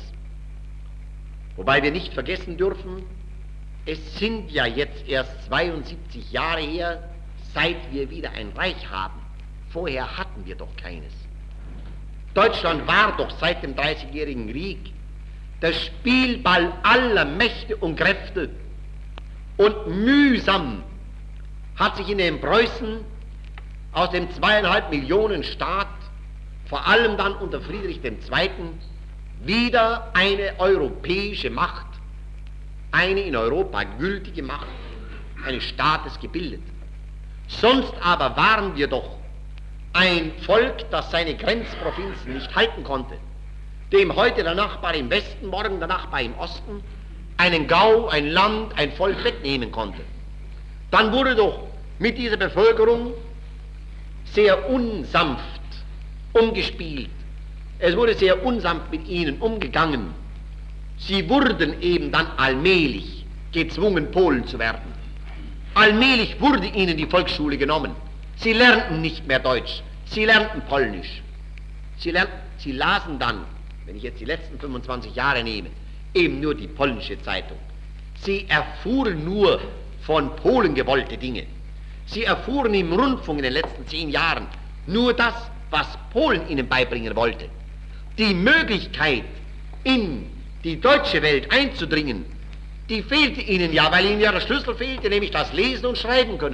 Speaker 2: Wobei wir nicht vergessen dürfen, es sind ja jetzt erst zweiundsiebzig Jahre her, seit wir wieder ein Reich haben. Vorher hatten wir doch keines. Deutschland war doch seit dem Dreißigjährigen Krieg der Spielball aller Mächte und Kräfte, und mühsam hat sich in den Preußen aus dem zweieinhalb Millionen Staat, vor allem dann unter Friedrich der Zweite., wieder eine europäische Macht, eine in Europa gültige Macht eines Staates gebildet. Sonst aber waren wir doch ein Volk, das seine Grenzprovinzen nicht halten konnte, dem heute der Nachbar im Westen, morgen der Nachbar im Osten einen Gau, ein Land, ein Volk wegnehmen konnte. Dann wurde doch mit dieser Bevölkerung sehr unsanft umgespielt. Es wurde sehr unsanft mit ihnen umgegangen. Sie wurden eben dann allmählich gezwungen, Polen zu werden. Allmählich wurde ihnen die Volksschule genommen. Sie lernten nicht mehr Deutsch, sie lernten Polnisch. Sie, lernten, sie lasen dann, wenn ich jetzt die letzten fünfundzwanzig Jahre nehme, eben nur die polnische Zeitung. Sie erfuhren nur von Polen gewollte Dinge. Sie erfuhren im Rundfunk in den letzten zehn Jahren nur das, was Polen ihnen beibringen wollte. Die Möglichkeit, in die deutsche Welt einzudringen, die fehlte ihnen ja, weil ihnen ja der Schlüssel fehlte, nämlich das Lesen und Schreiben können.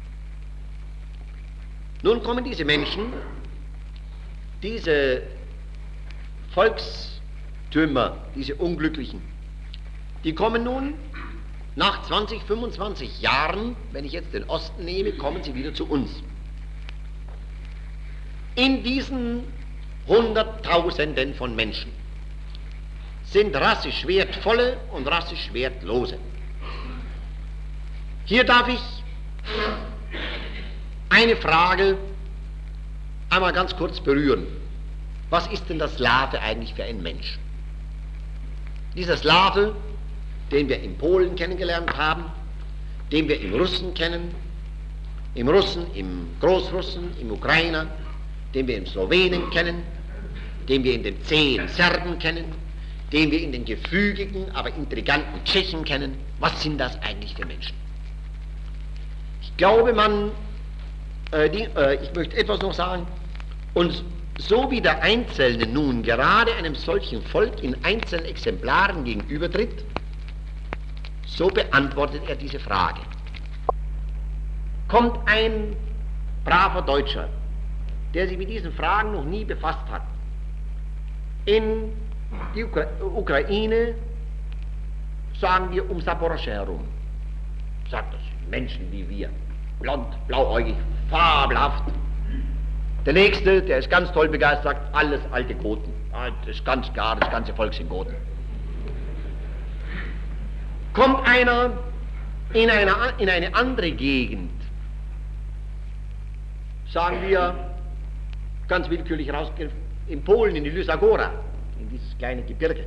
Speaker 2: Nun kommen diese Menschen, diese Volkstümer, diese Unglücklichen, die kommen nun nach zwanzig, fünfundzwanzig Jahren, wenn ich jetzt den Osten nehme, kommen sie wieder zu uns. In diesen Hunderttausenden von Menschen sind rassisch wertvolle und rassisch wertlose. Hier darf ich eine Frage einmal ganz kurz berühren. Was ist denn der Slave eigentlich für ein Mensch? Dieser Slave, den wir in Polen kennengelernt haben, den wir im Russen kennen, im Russen, im Großrussen, im Ukrainer, den wir im Slowenen kennen, den wir in den zähen Serben kennen, den wir in den gefügigen, aber intelligenten Tschechen kennen. Was sind das eigentlich für Menschen? Ich glaube, man, äh, die, äh, ich möchte etwas noch sagen, uns so wie der Einzelne nun gerade einem solchen Volk in einzelnen Exemplaren gegenübertritt, so beantwortet er diese Frage. Kommt ein braver Deutscher, der sich mit diesen Fragen noch nie befasst hat, in die Ukra Ukraine, sagen wir um Saporosche herum, sagt das, Menschen wie wir, blond, blauäugig, fabelhaft. Der Nächste, der ist ganz toll begeistert, sagt, alles alte Goten, das ist ganz klar, das ganze Volk sind Goten. Kommt einer in eine, in eine andere Gegend, sagen wir, ganz willkürlich rausgehen, in Polen, in die Lysagora, in dieses kleine Gebirge.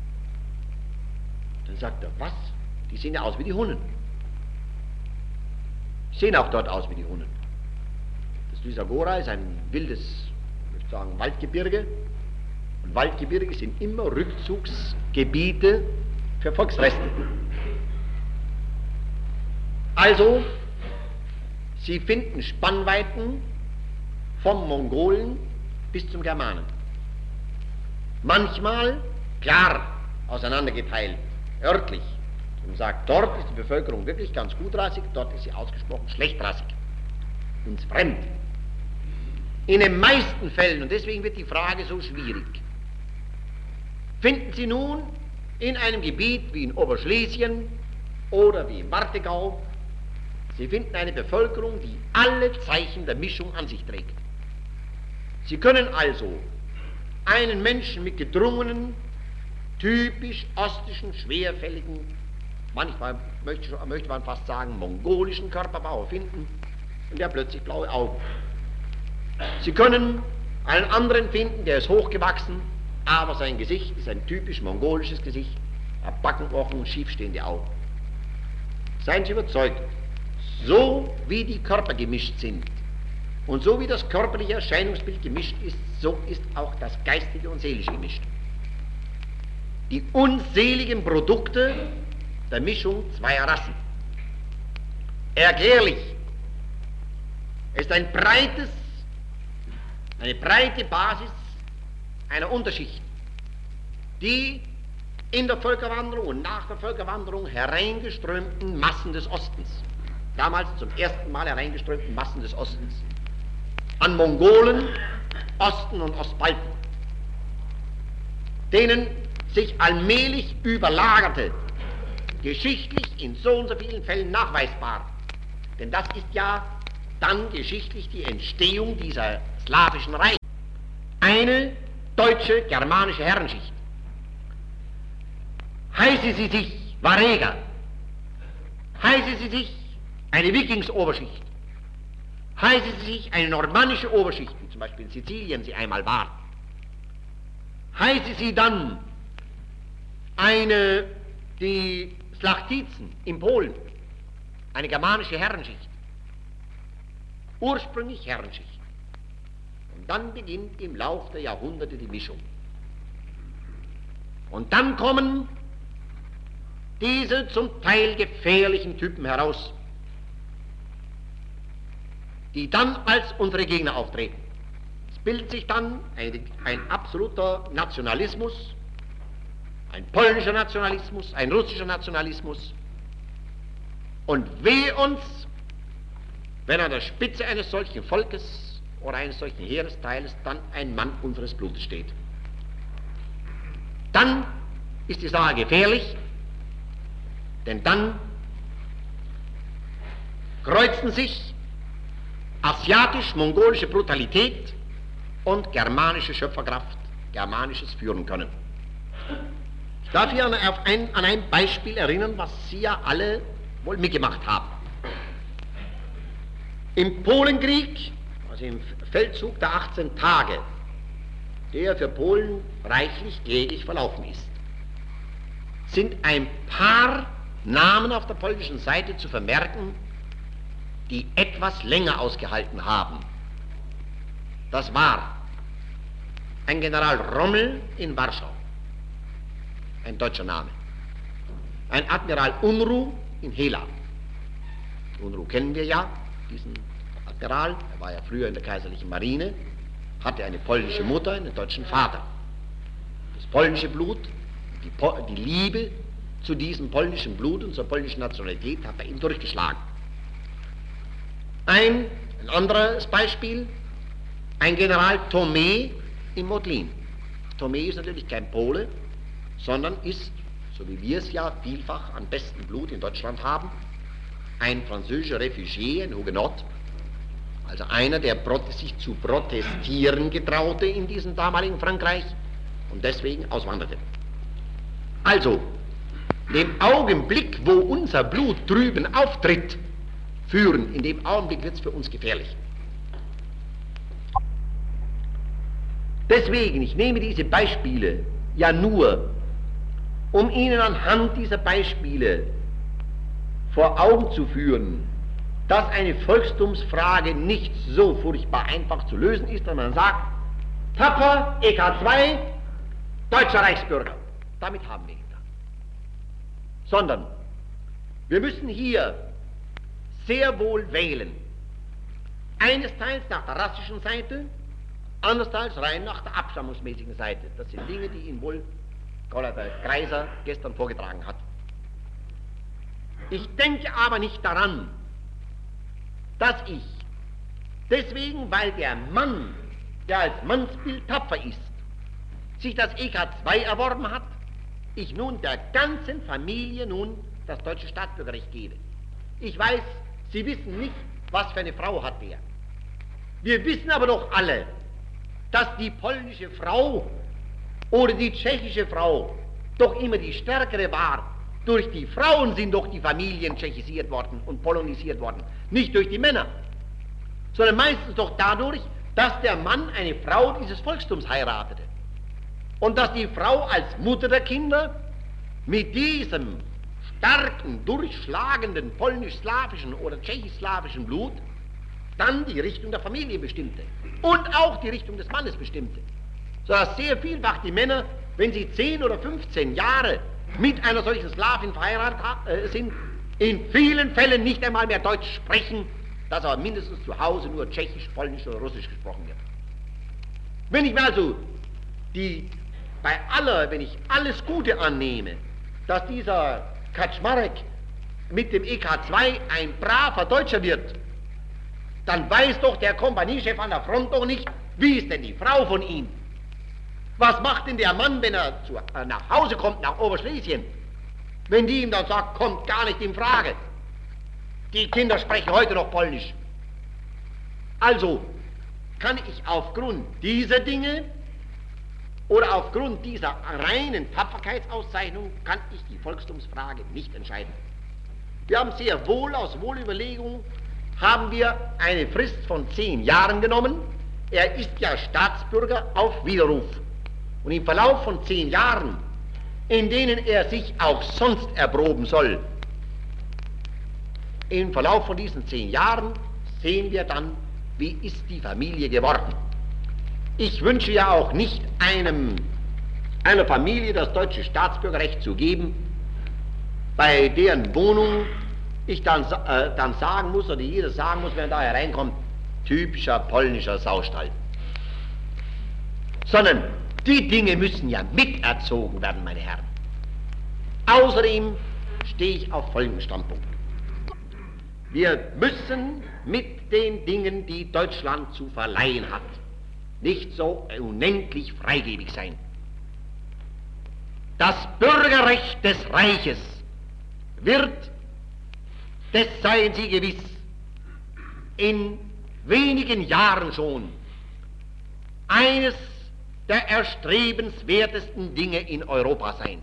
Speaker 2: Dann sagt er, was? Die sehen ja aus wie die Hunnen. Sehen auch dort aus wie die Hunnen. Das Lysagora ist ein wildes, ich würde sagen, Waldgebirge. Und Waldgebirge sind immer Rückzugsgebiete für Volksreste. Also, Sie finden Spannweiten vom Mongolen bis zum Germanen. Manchmal, klar, auseinandergeteilt, örtlich. Man sagt, dort ist die Bevölkerung wirklich ganz gutrassig, dort ist sie ausgesprochen schlechtrassig, uns fremd. In den meisten Fällen, und deswegen wird die Frage so schwierig, finden Sie nun in einem Gebiet wie in Oberschlesien oder wie im Warthegau, Sie finden eine Bevölkerung, die alle Zeichen der Mischung an sich trägt. Sie können also einen Menschen mit gedrungenen, typisch ostischen, schwerfälligen, manchmal möchte, möchte man fast sagen, mongolischen Körperbau finden und der hat plötzlich blaue Augen. Sie können einen anderen finden, der ist hochgewachsen, aber sein Gesicht ist ein typisch mongolisches Gesicht, hat Backenohren und schiefstehende Augen. Seien Sie überzeugt, so wie die Körper gemischt sind und so wie das körperliche Erscheinungsbild gemischt ist, so ist auch das geistige und seelische gemischt. Die unseligen Produkte der Mischung zweier Rassen. Erklärlich ist ein breites, eine breite Basis einer Unterschicht, die in der Völkerwanderung und nach der Völkerwanderung hereingeströmten Massen des Ostens, damals zum ersten Mal hereingeströmten Massen des Ostens, an Mongolen, Osten und Ostbalten, denen sich allmählich überlagerte, geschichtlich in so und so vielen Fällen nachweisbar, denn das ist ja dann geschichtlich die Entstehung dieser slawischen Reiche, eine deutsche germanische Herrenschicht. Heiße sie sich Vareger, heiße sie sich eine Wikingsoberschicht, heiße sie sich eine normannische Oberschicht, wie zum Beispiel in Sizilien sie einmal war, heiße sie dann eine, die Slachtizen in Polen, eine germanische Herrenschicht, ursprünglich Herrenschicht. Und dann beginnt im Lauf der Jahrhunderte die Mischung. Und dann kommen diese zum Teil gefährlichen Typen heraus, die dann als unsere Gegner auftreten. Es bildet sich dann ein, ein absoluter Nationalismus, ein polnischer Nationalismus, ein russischer Nationalismus. Und wehe uns, wenn an der Spitze eines solchen Volkes oder eines solchen Heeresteiles dann ein Mann unseres Blutes steht. Dann ist die Sache gefährlich, denn dann kreuzen sich asiatisch-mongolische Brutalität und germanische Schöpferkraft, germanisches Führen können. Ich darf hier an ein, an ein Beispiel erinnern, was Sie ja alle wohl mitgemacht haben. Im Polenkrieg, also im Feldzug der achtzehn Tage, der für Polen reichlich gnädig verlaufen ist, sind ein paar Namen auf der polnischen Seite zu vermerken, die etwas länger ausgehalten haben. Das war ein General Rommel in Warschau, ein deutscher Name, ein Admiral Unruh in Hela. Unruh kennen wir ja, diesen Admiral, er war ja früher in der kaiserlichen Marine, hatte eine polnische Mutter, einen deutschen Vater. Das polnische Blut, die, po die Liebe zu diesem polnischen Blut und zur polnischen Nationalität hat bei ihm durchgeschlagen. Ein, ein anderes Beispiel, ein General Thomé in Modlin. Thomé ist natürlich kein Pole, sondern ist, so wie wir es ja vielfach an bestem Blut in Deutschland haben, ein französischer Refugié, ein Hugenot, also einer, der sich zu protestieren getraute in diesem damaligen Frankreich und deswegen auswanderte. Also, dem Augenblick, wo unser Blut drüben auftritt, führen, in dem Augenblick wird es für uns gefährlich. Deswegen, ich nehme diese Beispiele ja nur, um Ihnen anhand dieser Beispiele vor Augen zu führen, dass eine Volkstumsfrage nicht so furchtbar einfach zu lösen ist, wenn man sagt, tapfer, E K zwei, deutscher Reichsbürger. Damit haben wir ihn dann. Sondern wir müssen hier sehr wohl wählen. Einerseits nach der rassischen Seite, andererseits rein nach der abstammungsmäßigen Seite. Das sind Dinge, die Ihnen wohl der Kreiser gestern vorgetragen hat. Ich denke aber nicht daran, dass ich deswegen, weil der Mann, der als Mannsbild tapfer ist, sich das E K zwei erworben hat, ich nun der ganzen Familie nun das deutsche Staatsbürgerrecht gebe. Ich weiß, Sie wissen nicht, was für eine Frau hat der. Wir wissen aber doch alle, dass die polnische Frau oder die tschechische Frau doch immer die stärkere war. Durch die Frauen sind doch die Familien tschechisiert worden und polonisiert worden, nicht durch die Männer, sondern meistens doch dadurch, dass der Mann eine Frau dieses Volkstums heiratete und dass die Frau als Mutter der Kinder mit diesem starken, durchschlagenden polnisch-slawischen oder tschechisch-slawischen Blut dann die Richtung der Familie bestimmte und auch die Richtung des Mannes bestimmte, sodass sehr vielfach die Männer, wenn sie zehn oder fünfzehn Jahre mit einer solchen Slawin verheiratet äh, sind, in vielen Fällen nicht einmal mehr Deutsch sprechen, dass aber mindestens zu Hause nur Tschechisch, Polnisch oder Russisch gesprochen wird. Wenn ich mir also die, bei aller, wenn ich alles Gute annehme, dass dieser Kaczmarek mit dem E K zwei ein braver Deutscher wird, dann weiß doch der Kompaniechef an der Front doch nicht, wie ist denn die Frau von ihm? Was macht denn der Mann, wenn er zu, äh, nach Hause kommt, nach Oberschlesien? Wenn die ihm dann sagt, kommt gar nicht in Frage. Die Kinder sprechen heute noch Polnisch. Also kann ich aufgrund dieser Dinge oder aufgrund dieser reinen Tapferkeitsauszeichnung kann ich die Volkstumsfrage nicht entscheiden. Wir haben sehr wohl, aus Wohlüberlegung, haben wir eine Frist von zehn Jahren genommen. Er ist ja Staatsbürger auf Widerruf. Und im Verlauf von zehn Jahren, in denen er sich auch sonst erproben soll, im Verlauf von diesen zehn Jahren sehen wir dann, wie ist die Familie geworden. Ich wünsche ja auch nicht einem, einer Familie das deutsche Staatsbürgerrecht zu geben, bei deren Wohnung ich dann, äh, dann sagen muss, oder jeder sagen muss, wenn er da hereinkommt, typischer polnischer Saustall. Sondern die Dinge müssen ja miterzogen werden, meine Herren. Außerdem stehe ich auf folgenden Standpunkt. Wir müssen mit den Dingen, die Deutschland zu verleihen hat, nicht so unendlich freigebig sein. Das Bürgerrecht des Reiches wird, das seien Sie gewiss, in wenigen Jahren schon eines der erstrebenswertesten Dinge in Europa sein.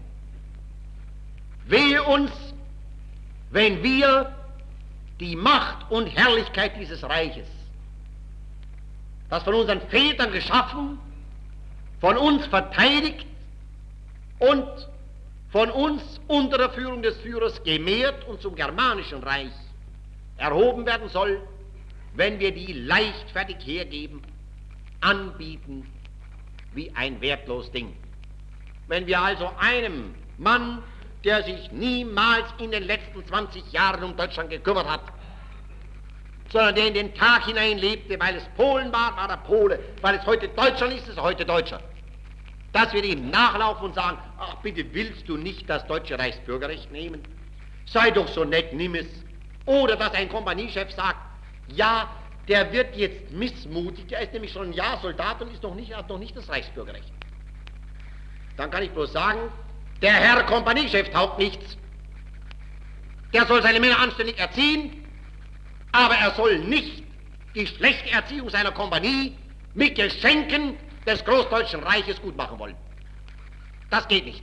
Speaker 2: Wehe uns, wenn wir die Macht und Herrlichkeit dieses Reiches, das von unseren Vätern geschaffen, von uns verteidigt und von uns unter der Führung des Führers gemehrt und zum germanischen Reich erhoben werden soll, wenn wir die leichtfertig hergeben, anbieten wie ein wertlos Ding. Wenn wir also einem Mann, der sich niemals in den letzten zwanzig Jahren um Deutschland gekümmert hat, sondern der in den Tag hinein lebte, weil es Polen war, war er Pole, weil es heute Deutschland ist, ist er heute Deutscher. Dass wir ihm nachlaufen und sagen, ach bitte, willst du nicht das deutsche Reichsbürgerrecht nehmen? Sei doch so nett, nimm es. Oder dass ein Kompaniechef sagt, ja, der wird jetzt missmutig, der ist nämlich schon ein Jahr Soldat und ist noch nicht, hat noch nicht das Reichsbürgerrecht. Dann kann ich bloß sagen, der Herr Kompaniechef taugt nichts. Der soll seine Männer anständig erziehen, aber er soll nicht die schlechte Erziehung seiner Kompanie mit Geschenken des Großdeutschen Reiches gut machen wollen. Das geht nicht.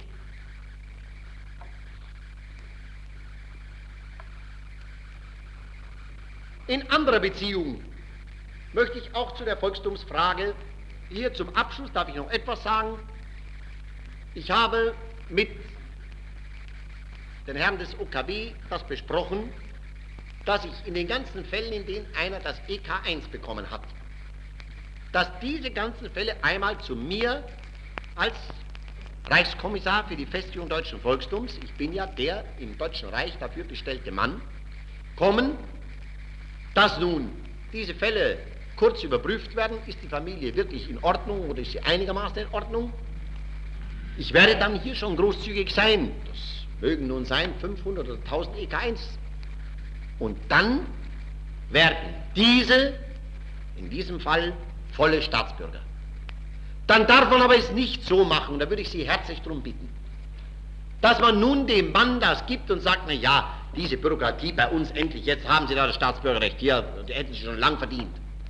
Speaker 2: In anderer Beziehung möchte ich auch zu der Volkstumsfrage, hier zum Abschluss darf ich noch etwas sagen. Ich habe mit den Herren des O K W das besprochen, dass ich in den ganzen Fällen, in denen einer das E K eins bekommen hat, dass diese ganzen Fälle einmal zu mir als Reichskommissar für die Festigung deutschen Volkstums, ich bin ja der im Deutschen Reich dafür bestellte Mann, kommen, dass nun diese Fälle kurz überprüft werden, ist die Familie wirklich in Ordnung oder ist sie einigermaßen in Ordnung? Ich werde dann hier schon großzügig sein, das mögen nun sein fünfhundert oder tausend E K eins. Und dann werden diese, in diesem Fall, volle Staatsbürger. Dann darf man aber es nicht so machen, da würde ich Sie herzlich darum bitten, dass man nun dem Mann das gibt und sagt, na ja, diese Bürokratie bei uns endlich, jetzt haben Sie da das Staatsbürgerrecht, hier, die hätten Sie schon lang verdient.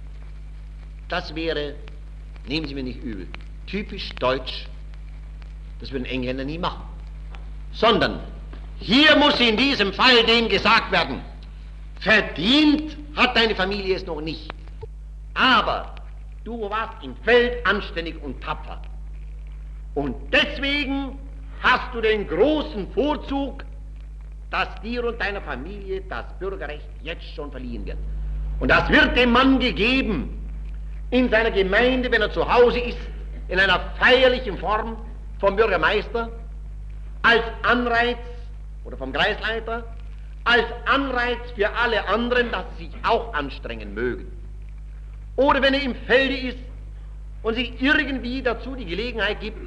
Speaker 2: Das wäre, nehmen Sie mir nicht übel, typisch deutsch, das würden Engländer nie machen. Sondern, hier muss in diesem Fall dem gesagt werden, verdient hat deine Familie es noch nicht, aber du warst im Feld anständig und tapfer. Und deswegen hast du den großen Vorzug, dass dir und deiner Familie das Bürgerrecht jetzt schon verliehen wird. Und das wird dem Mann gegeben in seiner Gemeinde, wenn er zu Hause ist, in einer feierlichen Form vom Bürgermeister, als Anreiz, oder vom Kreisleiter, als Anreiz für alle anderen, dass sie sich auch anstrengen mögen. Oder wenn er im Felde ist und sich irgendwie dazu die Gelegenheit gibt,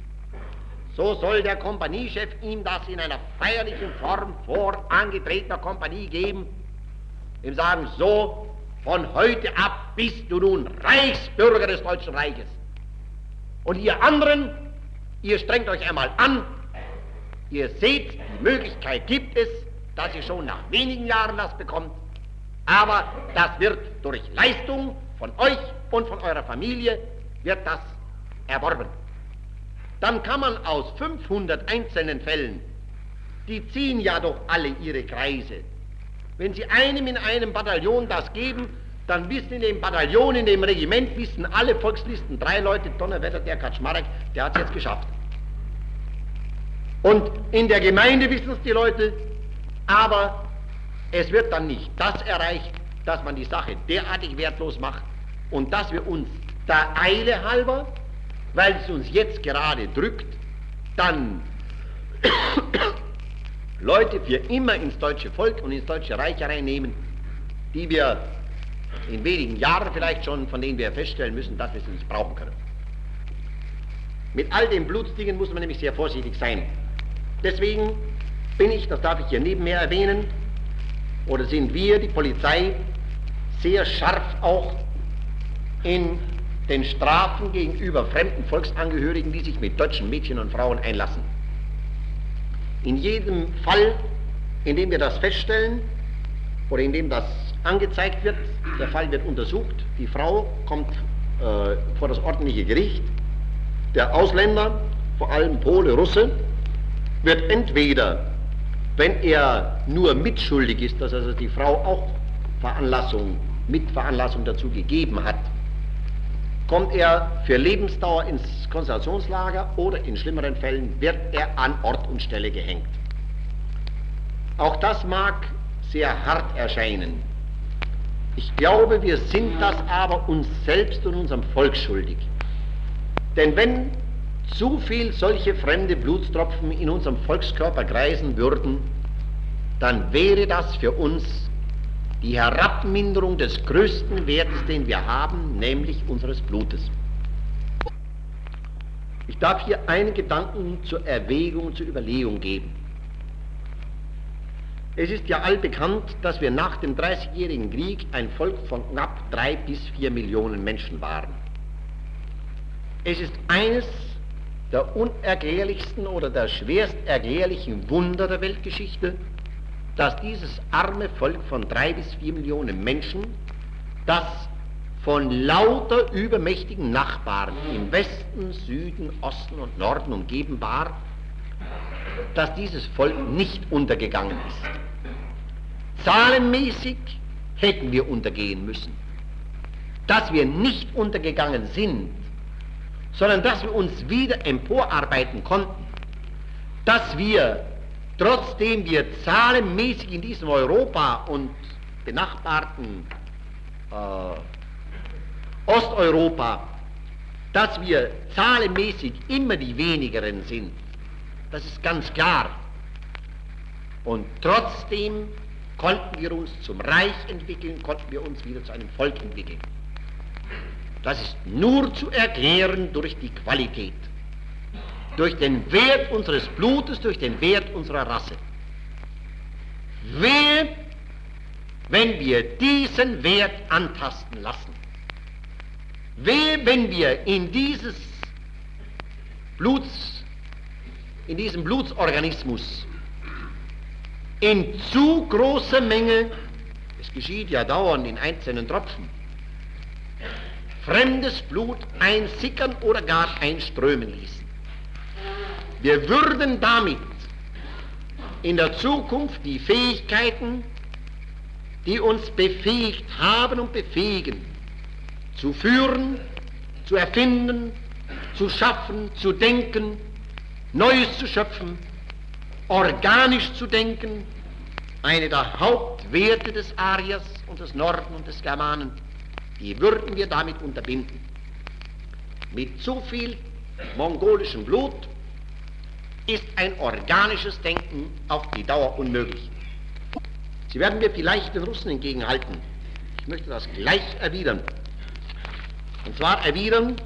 Speaker 2: so soll der Kompaniechef ihm das in einer feierlichen Form vor angetretener Kompanie geben, ihm sagen, so, von heute ab bist du nun Reichsbürger des Deutschen Reiches. Und ihr anderen, ihr strengt euch einmal an, ihr seht, die Möglichkeit gibt es, dass ihr schon nach wenigen Jahren das bekommt, aber das wird durch Leistung von euch und von eurer Familie, wird das erworben. Dann kann man aus fünfhundert einzelnen Fällen, die ziehen ja doch alle ihre Kreise. Wenn Sie einem in einem Bataillon das geben, dann wissen in dem Bataillon, in dem Regiment, wissen alle Volkslisten, drei Leute, Donnerwetter, der Kaczmarek, der hat es jetzt geschafft. Und in der Gemeinde wissen es die Leute, aber es wird dann nicht das erreicht, dass man die Sache derartig wertlos macht und dass wir uns der Eile halber, weil es uns jetzt gerade drückt, dann Leute für immer ins deutsche Volk und ins deutsche Reich hereinnehmen, die wir in wenigen Jahren vielleicht schon, von denen wir feststellen müssen, dass wir sie nicht brauchen können. Mit all den Blutsdingen muss man nämlich sehr vorsichtig sein. Deswegen bin ich, das darf ich hier nebenher erwähnen, oder sind wir, die Polizei, sehr scharf auch in den Strafen gegenüber fremden Volksangehörigen, die sich mit deutschen Mädchen und Frauen einlassen. In jedem Fall, in dem wir das feststellen oder in dem das angezeigt wird, der Fall wird untersucht, die Frau kommt äh, vor das ordentliche Gericht, der Ausländer, vor allem Pole, Russe, wird entweder, wenn er nur mitschuldig ist, dass also die Frau auch Veranlassung, Mitveranlassung dazu gegeben hat, kommt er für Lebensdauer ins Konzentrationslager oder in schlimmeren Fällen wird er an Ort und Stelle gehängt. Auch das mag sehr hart erscheinen. Ich glaube, wir sind das aber uns selbst und unserem Volk schuldig. Denn wenn zu viel solche fremde Blutstropfen in unserem Volkskörper kreisen würden, dann wäre das für uns die Herabminderung des größten Wertes, den wir haben, nämlich unseres Blutes. Ich darf hier einen Gedanken zur Erwägung, zur Überlegung geben. Es ist ja allbekannt, dass wir nach dem Dreißigjährigen Krieg ein Volk von knapp drei bis vier Millionen Menschen waren. Es ist eines der unerklärlichsten oder der schwerst erklärlichen Wunder der Weltgeschichte, dass dieses arme Volk von drei bis vier Millionen Menschen, das von lauter übermächtigen Nachbarn im Westen, Süden, Osten und Norden umgeben war, dass dieses Volk nicht untergegangen ist. Zahlenmäßig hätten wir untergehen müssen. Dass wir nicht untergegangen sind, sondern dass wir uns wieder emporarbeiten konnten, dass wir, trotzdem wir zahlenmäßig in diesem Europa und benachbarten äh, Osteuropa, dass wir zahlenmäßig immer die wenigeren sind, das ist ganz klar. Und trotzdem konnten wir uns zum Reich entwickeln, konnten wir uns wieder zu einem Volk entwickeln. Das ist nur zu erklären durch die Qualität, durch den Wert unseres Blutes, durch den Wert unserer Rasse. Wehe, wenn wir diesen Wert antasten lassen. Wehe, wenn wir in dieses Bluts, in diesem Blutsorganismus in zu großer Menge, es geschieht ja dauernd in einzelnen Tropfen, fremdes Blut einsickern oder gar einströmen ließen. Wir würden damit in der Zukunft die Fähigkeiten, die uns befähigt haben und befähigen, zu führen, zu erfinden, zu schaffen, zu denken, Neues zu schöpfen, organisch zu denken, eine der Hauptwerte des Ariers und des Norden und des Germanen, die würden wir damit unterbinden. Mit zu viel mongolischem Blut ist ein organisches Denken auf die Dauer unmöglich. Sie werden mir vielleicht den Russen entgegenhalten. Ich möchte das gleich erwidern. Und zwar erwidern,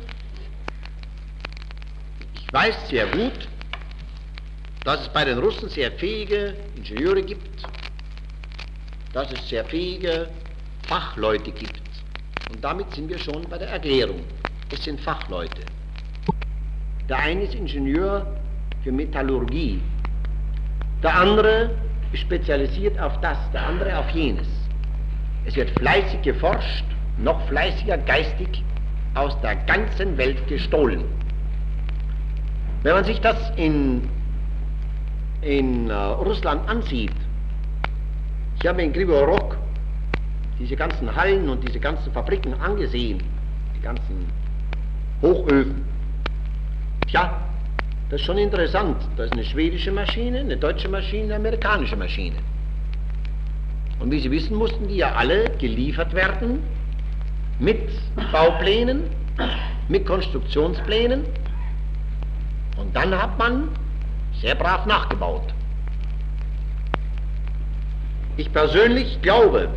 Speaker 2: ich weiß sehr gut, dass es bei den Russen sehr fähige Ingenieure gibt, dass es sehr fähige Fachleute gibt. Und damit sind wir schon bei der Erklärung. Es sind Fachleute. Der eine ist Ingenieur für Metallurgie, der andere ist spezialisiert auf das, der andere auf jenes. Es wird fleißig geforscht, noch fleißiger geistig aus der ganzen Welt gestohlen. Wenn man sich das in, in uh, Russland ansieht, ich habe in Krivorog diese ganzen Hallen und diese ganzen Fabriken angesehen, die ganzen Hochöfen. Tja, das ist schon interessant. Da ist eine schwedische Maschine, eine deutsche Maschine, eine amerikanische Maschine. Und wie Sie wissen, mussten die ja alle geliefert werden mit Bauplänen, mit Konstruktionsplänen. Und dann hat man sehr brav nachgebaut. Ich persönlich glaube,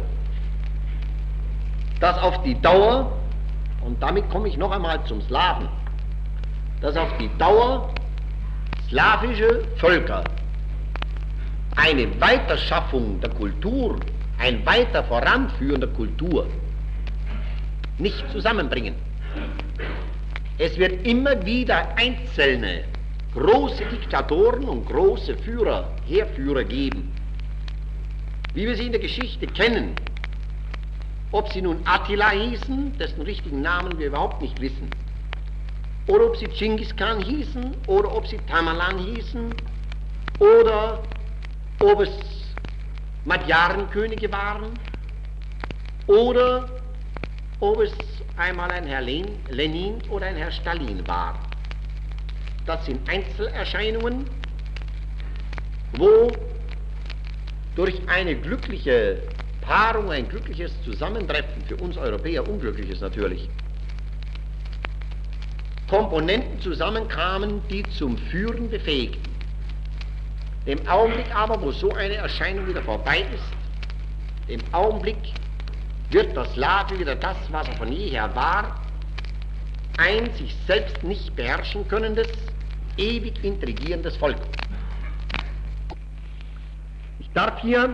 Speaker 2: dass auf die Dauer, und damit komme ich noch einmal zum Slawen, dass auf die Dauer slawische Völker eine Weiterschaffung der Kultur, ein weiter Voranführen der Kultur nicht zusammenbringen. Es wird immer wieder einzelne große Diktatoren und große Führer, Heerführer geben, wie wir sie in der Geschichte kennen. Ob sie nun Attila hießen, dessen richtigen Namen wir überhaupt nicht wissen, oder ob sie Genghis Khan hießen, oder ob sie Tamerlan hießen, oder ob es Magyaren-Könige waren, oder ob es einmal ein Herr Lenin oder ein Herr Stalin war. Das sind Einzelerscheinungen, wo durch eine glückliche Paarung, ein glückliches Zusammentreffen, für uns Europäer unglückliches natürlich, Komponenten zusammenkamen, die zum Führen befähigten. Im Augenblick aber, wo so eine Erscheinung wieder vorbei ist, Im Augenblick wird der Slave wieder das, was er von jeher war, ein sich selbst nicht beherrschen könnendes, ewig intrigierendes Volk. Ich darf hier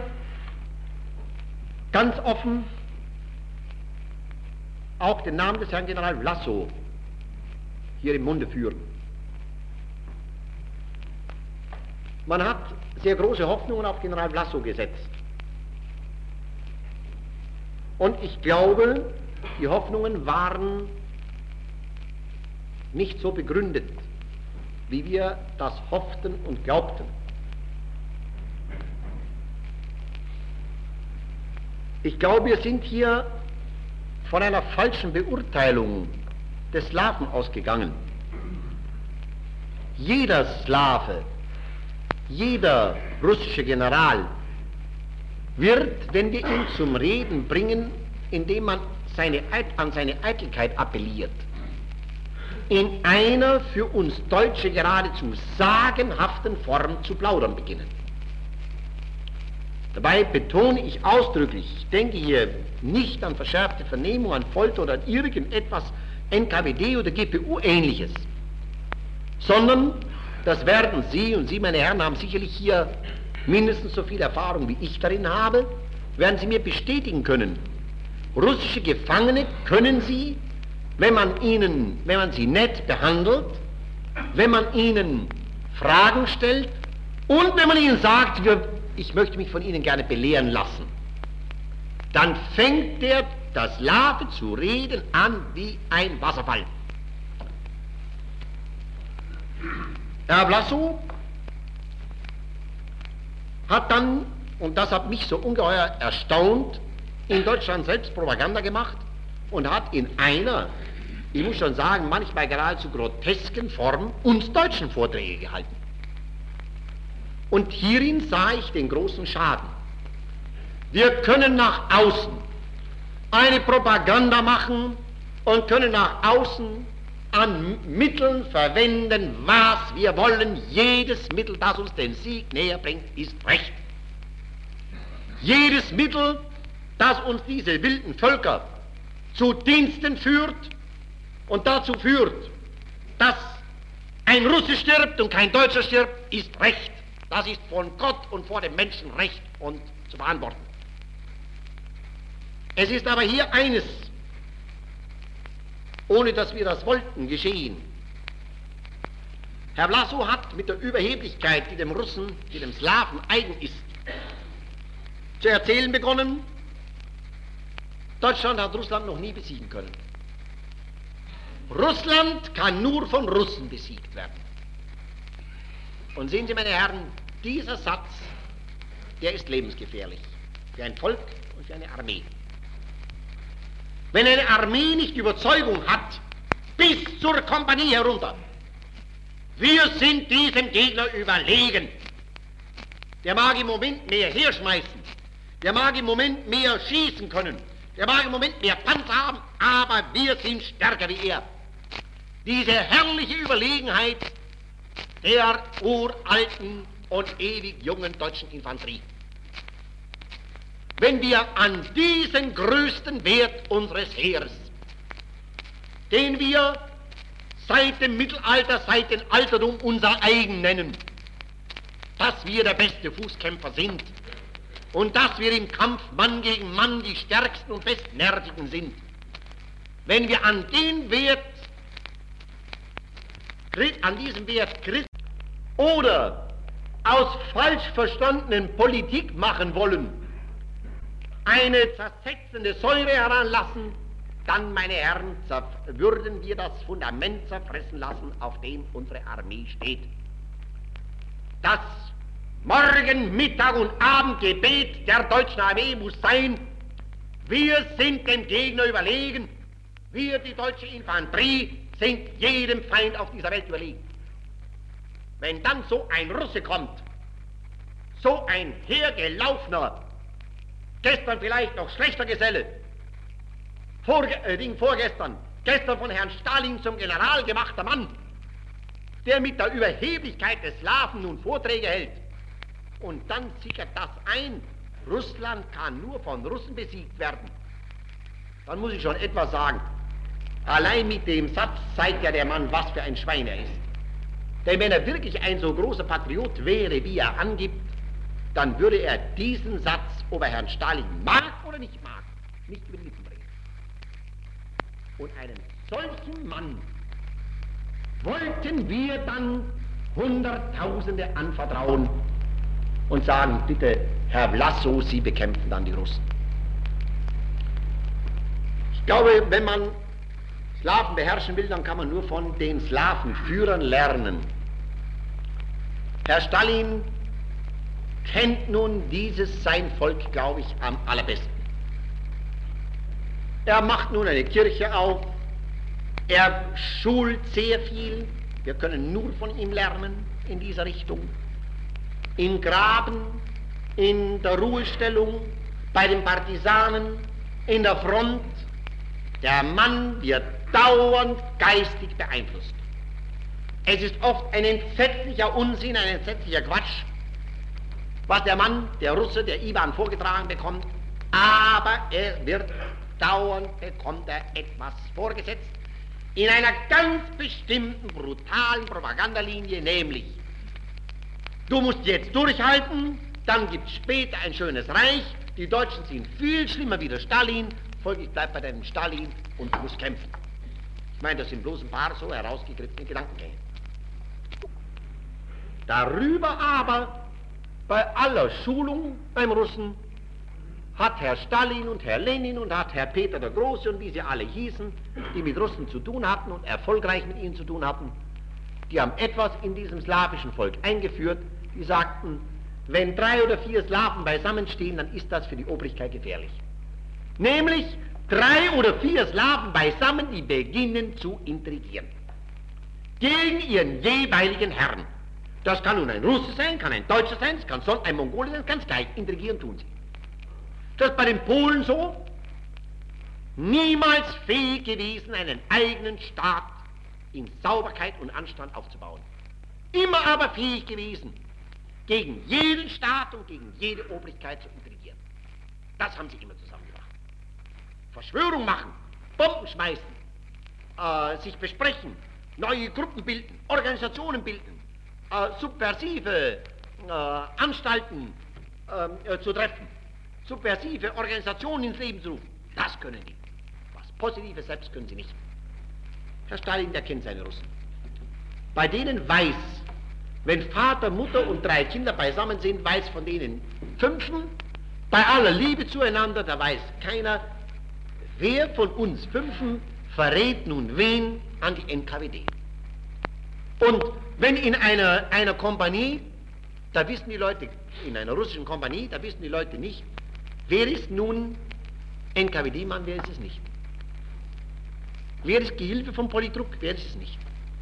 Speaker 2: ganz offen auch den Namen des Herrn General Vlassow hier im Munde führen. Man hat sehr große Hoffnungen auf General Vlassow gesetzt. Und ich glaube, die Hoffnungen waren nicht so begründet, wie wir das hofften und glaubten. Ich glaube, wir sind hier von einer falschen Beurteilung des Slawen ausgegangen. Jeder Slave, jeder russische General wird, wenn wir ihn zum Reden bringen, indem man seine, an seine Eitelkeit appelliert, in einer für uns Deutsche geradezu sagenhaften Form zu plaudern beginnen. Dabei betone ich ausdrücklich, ich denke hier nicht an verschärfte Vernehmung, an Folter oder an irgendetwas N K W D oder G P U-ähnliches, sondern das werden Sie, und Sie, meine Herren, haben sicherlich hier mindestens so viel Erfahrung, wie ich darin habe, werden Sie mir bestätigen können. Russische Gefangene können Sie, wenn man ihnen, wenn man sie nett behandelt, wenn man ihnen Fragen stellt und wenn man ihnen sagt, wir, ich möchte mich von Ihnen gerne belehren lassen, dann fängt der, der Slave zu reden an wie ein Wasserfall. Herr Vlassow hat dann, und das hat mich so ungeheuer erstaunt, in Deutschland selbst Propaganda gemacht und hat in einer, ich muss schon sagen, manchmal geradezu grotesken Form uns Deutschen Vorträge gehalten. Und hierin sah ich den großen Schaden. Wir können nach außen eine Propaganda machen und können nach außen an Mitteln verwenden, was wir wollen. Jedes Mittel, das uns den Sieg näher bringt, ist recht. Jedes Mittel, das uns diese wilden Völker zu Diensten führt und dazu führt, dass ein Russe stirbt und kein Deutscher stirbt, ist recht. Das ist von Gott und vor dem Menschen recht und zu beantworten. Es ist aber hier eines, ohne dass wir das wollten, geschehen. Herr Vlassow hat mit der Überheblichkeit, die dem Russen, die dem Slawen eigen ist, zu erzählen begonnen, Deutschland hat Russland noch nie besiegen können. Russland kann nur von Russen besiegt werden. Und sehen Sie, meine Herren, dieser Satz, der ist lebensgefährlich für ein Volk und für eine Armee. Wenn eine Armee nicht die Überzeugung hat, bis zur Kompanie herunter, wir sind diesem Gegner überlegen, der mag im Moment mehr herschmeißen, der mag im Moment mehr schießen können, der mag im Moment mehr Panzer haben, aber wir sind stärker wie er. Diese herrliche Überlegenheit der uralten und ewig jungen deutschen Infanterie. Wenn wir an diesen größten Wert unseres Heeres, den wir seit dem Mittelalter, seit dem Altertum unser eigen nennen, dass wir der beste Fußkämpfer sind und dass wir im Kampf Mann gegen Mann die stärksten und bestnervigen sind, wenn wir an den Wert, an diesem Wert Christ oder aus falsch verstandenen Politik machen wollen, eine zersetzende Säure heranlassen, dann, meine Herren, würden wir das Fundament zerfressen lassen, auf dem unsere Armee steht. Das Morgen-, Mittag- und Abendgebet der deutschen Armee muss sein, wir sind dem Gegner überlegen, wir, die deutsche Infanterie, sind jedem Feind auf dieser Welt überlegen. Wenn dann so ein Russe kommt, so ein hergelaufener, gestern vielleicht noch schlechter Geselle, Vorge äh, vorgestern, gestern von Herrn Stalin zum General gemachter Mann, der mit der Überheblichkeit des Slawen nun Vorträge hält, und dann sickert das ein, Russland kann nur von Russen besiegt werden, dann muss ich schon etwas sagen. Allein mit dem Satz zeigt ja der Mann, was für ein Schwein er ist. Denn wenn er wirklich ein so großer Patriot wäre, wie er angibt, dann würde er diesen Satz, ob er Herrn Stalin mag oder nicht mag, nicht über die Lippen bringen. Und einem solchen Mann wollten wir dann Hunderttausende anvertrauen und sagen, bitte, Herr Vlassow, Sie bekämpfen dann die Russen. Ich glaube, wenn man Slawen beherrschen will, dann kann man nur von den Slawenführern lernen. Herr Stalin kennt nun dieses sein Volk, glaube ich, am allerbesten. Er macht nun eine Kirche auf, er schult sehr viel, wir können nur von ihm lernen in dieser Richtung. Im Graben, in der Ruhestellung, bei den Partisanen, in der Front. Der Mann wird dauernd geistig beeinflusst. Es ist oft ein entsetzlicher Unsinn, ein entsetzlicher Quatsch, was der Mann, der Russe, der Iwan vorgetragen bekommt, aber er wird dauernd, bekommt er etwas vorgesetzt, in einer ganz bestimmten, brutalen Propagandalinie, nämlich, du musst jetzt durchhalten, dann gibt es später ein schönes Reich, die Deutschen sind viel schlimmer wie der Stalin, folglich bleibt bei deinem Stalin und du musst kämpfen. Ich meine, das sind bloß ein paar so herausgegriffene Gedankengänge. Darüber aber, bei aller Schulung beim Russen, hat Herr Stalin und Herr Lenin und hat Herr Peter der Große und wie sie alle hießen, die mit Russen zu tun hatten und erfolgreich mit ihnen zu tun hatten, die haben etwas in diesem slawischen Volk eingeführt, die sagten, wenn drei oder vier Slawen beisammenstehen, dann ist das für die Obrigkeit gefährlich. Nämlich drei oder vier Slawen beisammen, die beginnen zu intrigieren. Gegen ihren jeweiligen Herrn. Das kann nun ein Russe sein, kann ein Deutscher sein, es kann sonst ein Mongole sein, ganz gleich, intrigieren tun sie. Das ist bei den Polen so, niemals fähig gewesen, einen eigenen Staat in Sauberkeit und Anstand aufzubauen. Immer aber fähig gewesen, gegen jeden Staat und gegen jede Obrigkeit zu intrigieren. Das haben sie immer zusammengebracht. Verschwörung machen, Bomben schmeißen, äh, sich besprechen, neue Gruppen bilden, Organisationen bilden, äh, subversive äh, Anstalten äh, zu treffen, subversive Organisationen ins Leben zu rufen. Das können die. Was Positives selbst können sie nicht. Herr Stalin, der kennt seine Russen. Bei denen weiß, wenn Vater, Mutter und drei Kinder beisammen sind, weiß von denen fünfen, bei aller Liebe zueinander, da weiß keiner, wer von uns fünfen verrät nun wen an die N K W D. Und wenn in einer, einer Kompanie, da wissen die Leute, in einer russischen Kompanie, da wissen die Leute nicht, wer ist nun N K W D-Mann, wer ist es nicht. Wer ist Gehilfe von Politruk, wer ist es nicht.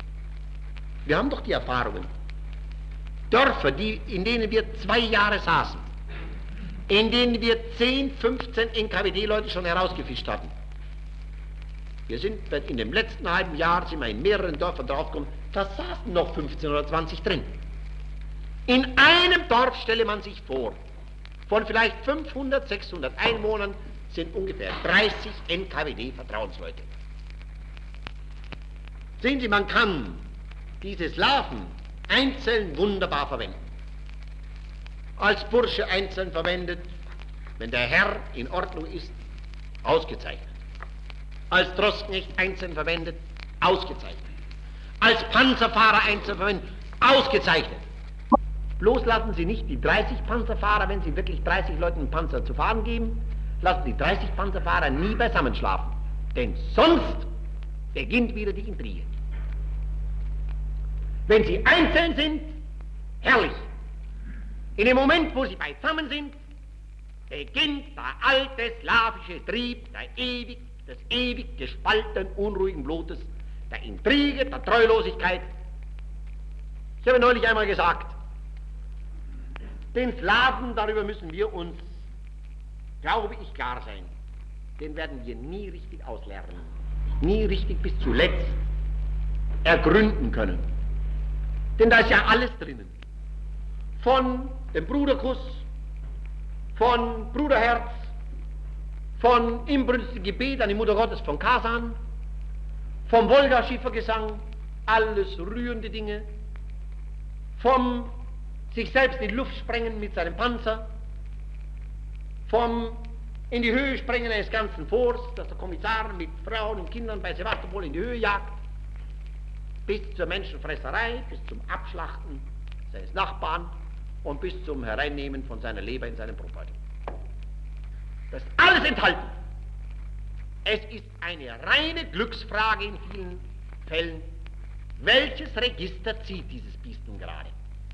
Speaker 2: Wir haben doch die Erfahrungen. Dörfer, die, in denen wir zwei Jahre saßen, in denen wir zehn, fünfzehn N K W D-Leute schon herausgefischt hatten. Wir sind in dem letzten halben Jahr, sind wir in mehreren Dörfern draufgekommen, da saßen noch fünfzehn oder zwanzig drin. In einem Dorf stelle man sich vor, von vielleicht fünfhundert, sechshundert Einwohnern sind ungefähr dreißig N K W D-Vertrauensleute. Sehen Sie, man kann diese Slawen einzeln wunderbar verwenden. Als Bursche einzeln verwendet, wenn der Herr in Ordnung ist, ausgezeichnet. Als Trostknecht einzeln verwendet, ausgezeichnet. Als Panzerfahrer einzeln verwendet, ausgezeichnet. Bloß lassen Sie nicht die dreißig Panzerfahrer, wenn Sie wirklich dreißig Leuten einen Panzer zu fahren geben, lassen die dreißig Panzerfahrer nie beisammen schlafen. Denn sonst beginnt wieder die Intrige. Wenn sie einzeln sind, herrlich. In dem Moment, wo sie beisammen sind, beginnt der alte slawische Trieb der ewig, des ewig gespaltenen, unruhigen Blutes, der Intrige, der Treulosigkeit. Ich habe neulich einmal gesagt, den Slawen, darüber müssen wir uns, glaube ich, klar sein, den werden wir nie richtig auslernen, nie richtig bis zuletzt ergründen können. Denn da ist ja alles drinnen. Von dem Bruderkuss von Bruderherz, von inbrünstigem Gebet an die Mutter Gottes von Kasan, vom Wolga-Schiefergesang, alles rührende Dinge, vom sich selbst in die Luft sprengen mit seinem Panzer, vom in die Höhe sprengen eines ganzen Forts, das der Kommissar mit Frauen und Kindern bei Sevastopol in die Höhe jagt, bis zur Menschenfresserei, bis zum Abschlachten seines Nachbarn und bis zum Hereinnehmen von seiner Leber in seinen Brotbeutel. Das ist alles enthalten. Es ist eine reine Glücksfrage in vielen Fällen, welches Register zieht dieses Biest nun gerade.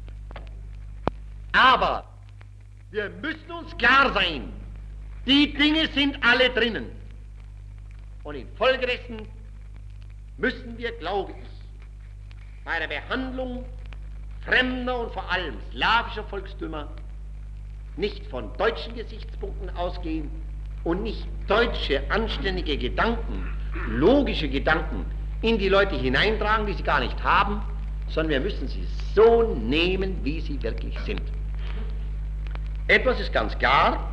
Speaker 2: Aber wir müssen uns klar sein, die Dinge sind alle drinnen. Und infolgedessen müssen wir, glaube ich, bei der Behandlung fremder und vor allem slawischer Volkstümer nicht von deutschen Gesichtspunkten ausgehen und nicht deutsche, anständige Gedanken, logische Gedanken in die Leute hineintragen, die sie gar nicht haben, sondern wir müssen sie so nehmen, wie sie wirklich sind. Etwas ist ganz klar,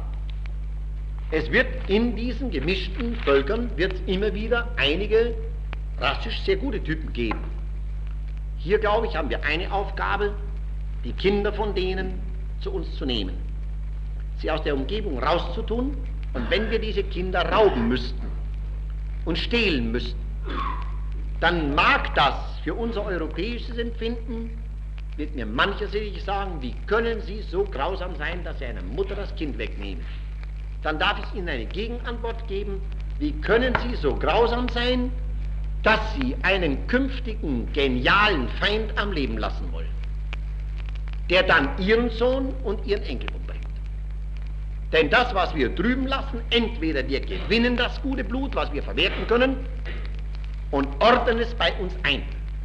Speaker 2: es wird in diesen gemischten Völkern wird es immer wieder einige rassisch sehr gute Typen geben. Hier, glaube ich, haben wir eine Aufgabe, die Kinder von denen zu uns zu nehmen, sie aus der Umgebung rauszutun, und wenn wir diese Kinder rauben müssten und stehlen müssten, dann mag das für unser europäisches Empfinden, wird mir mancher sicherlich sagen, wie können Sie so grausam sein, dass Sie einer Mutter das Kind wegnehmen? Dann darf ich Ihnen eine Gegenantwort geben, wie können Sie so grausam sein, dass Sie einen künftigen, genialen Feind am Leben lassen wollen, der dann Ihren Sohn und Ihren Enkel umbringt. Denn das, was wir drüben lassen, entweder wir gewinnen das gute Blut, was wir verwerten können, und ordnen es bei uns ein.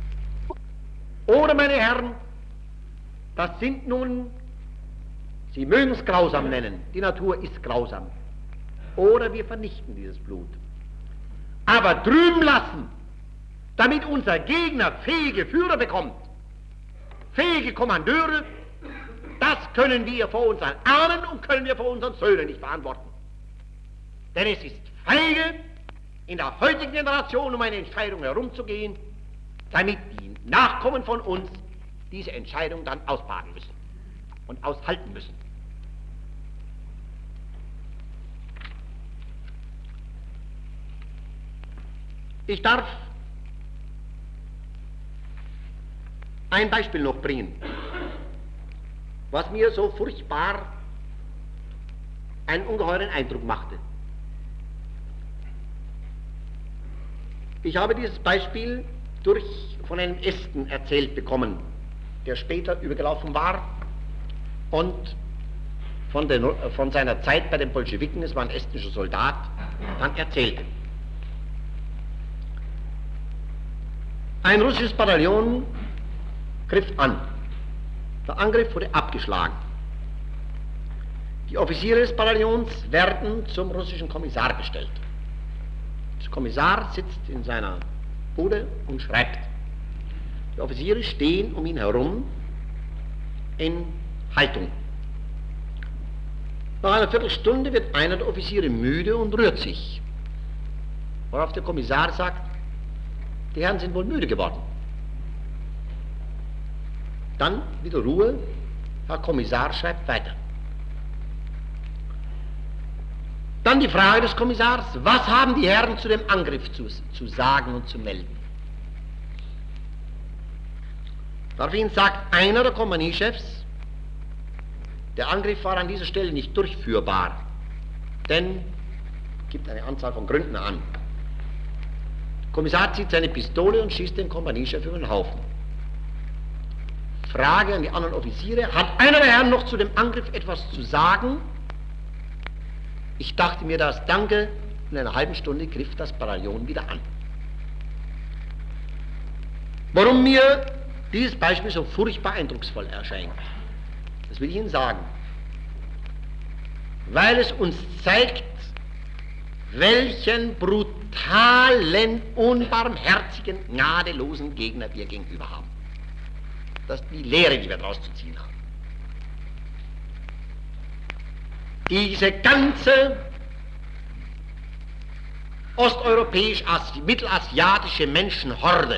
Speaker 2: Oder, meine Herren, das sind nun, Sie mögen es grausam nennen, die Natur ist grausam. Oder wir vernichten dieses Blut. Aber drüben lassen, damit unser Gegner fähige Führer bekommt, fähige Kommandeure, das können wir vor unseren Ahnen und können wir vor unseren Söhnen nicht verantworten. Denn es ist feige, in der heutigen Generation um eine Entscheidung herumzugehen, damit die Nachkommen von uns diese Entscheidung dann ausbaden müssen und aushalten müssen. Ich darf ein Beispiel noch bringen, was mir so furchtbar einen ungeheuren Eindruck machte. Ich habe dieses Beispiel durch, von einem Esten erzählt bekommen, der später übergelaufen war und von, den, von seiner Zeit bei den Bolschewiken, es war ein estnischer Soldat, dann erzählte. Ein russisches Bataillon griff an. Der Angriff wurde abgeschlagen. Die Offiziere des Bataillons werden zum russischen Kommissar bestellt. Der Kommissar sitzt in seiner Bude und schreibt. Die Offiziere stehen um ihn herum in Haltung. Nach einer Viertelstunde wird einer der Offiziere müde und rührt sich. Worauf der Kommissar sagt, die Herren sind wohl müde geworden. Dann wieder Ruhe, Herr Kommissar schreibt weiter. Dann die Frage des Kommissars, was haben die Herren zu dem Angriff zu, zu sagen und zu melden? Daraufhin sagt einer der Kompaniechefs, der Angriff war an dieser Stelle nicht durchführbar, denn gibt eine Anzahl von Gründen an. Der Kommissar zieht seine Pistole und schießt den Kompaniechef über den Haufen. Frage an die anderen Offiziere, hat einer der Herren noch zu dem Angriff etwas zu sagen? Ich dachte mir das, danke, in einer halben Stunde griff das Bataillon wieder an. Warum mir dieses Beispiel so furchtbar eindrucksvoll erscheint, das will ich Ihnen sagen. Weil es uns zeigt, welchen brutalen, unbarmherzigen, gnadenlosen Gegner wir gegenüber haben. Das ist die Lehre, die wir daraus zu ziehen haben. diese ganze osteuropäisch-mittelasiatische Menschenhorde,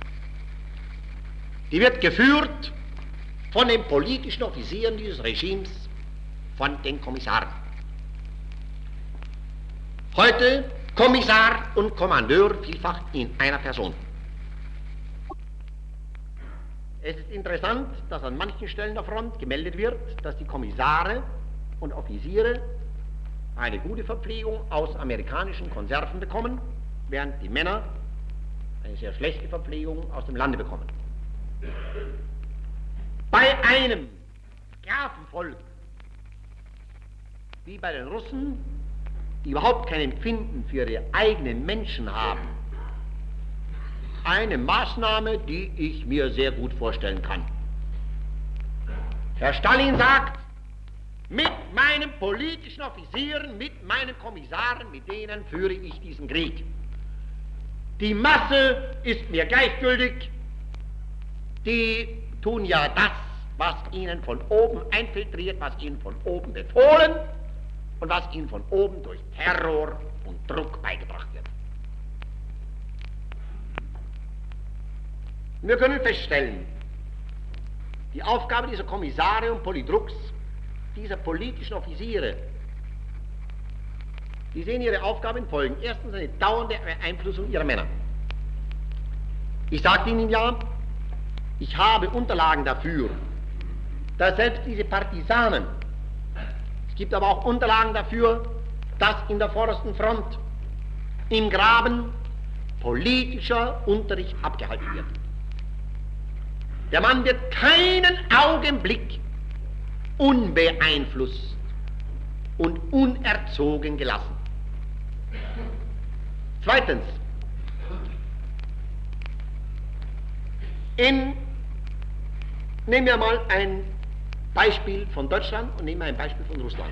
Speaker 2: die wird geführt von den politischen Offizieren dieses Regimes, von den Kommissaren. Heute Kommissar und Kommandeur vielfach in einer Person. Es ist interessant, dass an manchen Stellen der Front gemeldet wird, dass die Kommissare und Offiziere eine gute Verpflegung aus amerikanischen Konserven bekommen, während die Männer eine sehr schlechte Verpflegung aus dem Lande bekommen. Bei einem Sklavenvolk wie bei den Russen, die überhaupt kein Empfinden für ihre eigenen Menschen haben, eine Maßnahme, die ich mir sehr gut vorstellen kann. Herr Stalin sagt, mit meinen politischen Offizieren, mit meinen Kommissaren, mit denen führe ich diesen Krieg. Die Masse ist mir gleichgültig, die tun ja das, was ihnen von oben einfiltriert, was ihnen von oben befohlen und was ihnen von oben durch Terror und Druck beigebracht wird. Wir können feststellen, die Aufgabe dieser Kommissare und Politruks, dieser politischen Offiziere, die sehen ihre Aufgabe in Folgen. Erstens eine dauernde Beeinflussung ihrer Männer. Ich sagte Ihnen ja, ich habe Unterlagen dafür, dass selbst diese Partisanen, es gibt aber auch Unterlagen dafür, dass in der vordersten Front, im Graben, politischer Unterricht abgehalten wird. Der Mann wird keinen Augenblick unbeeinflusst und unerzogen gelassen. Zweitens, in, nehmen wir mal ein Beispiel von Deutschland und nehmen wir ein Beispiel von Russland.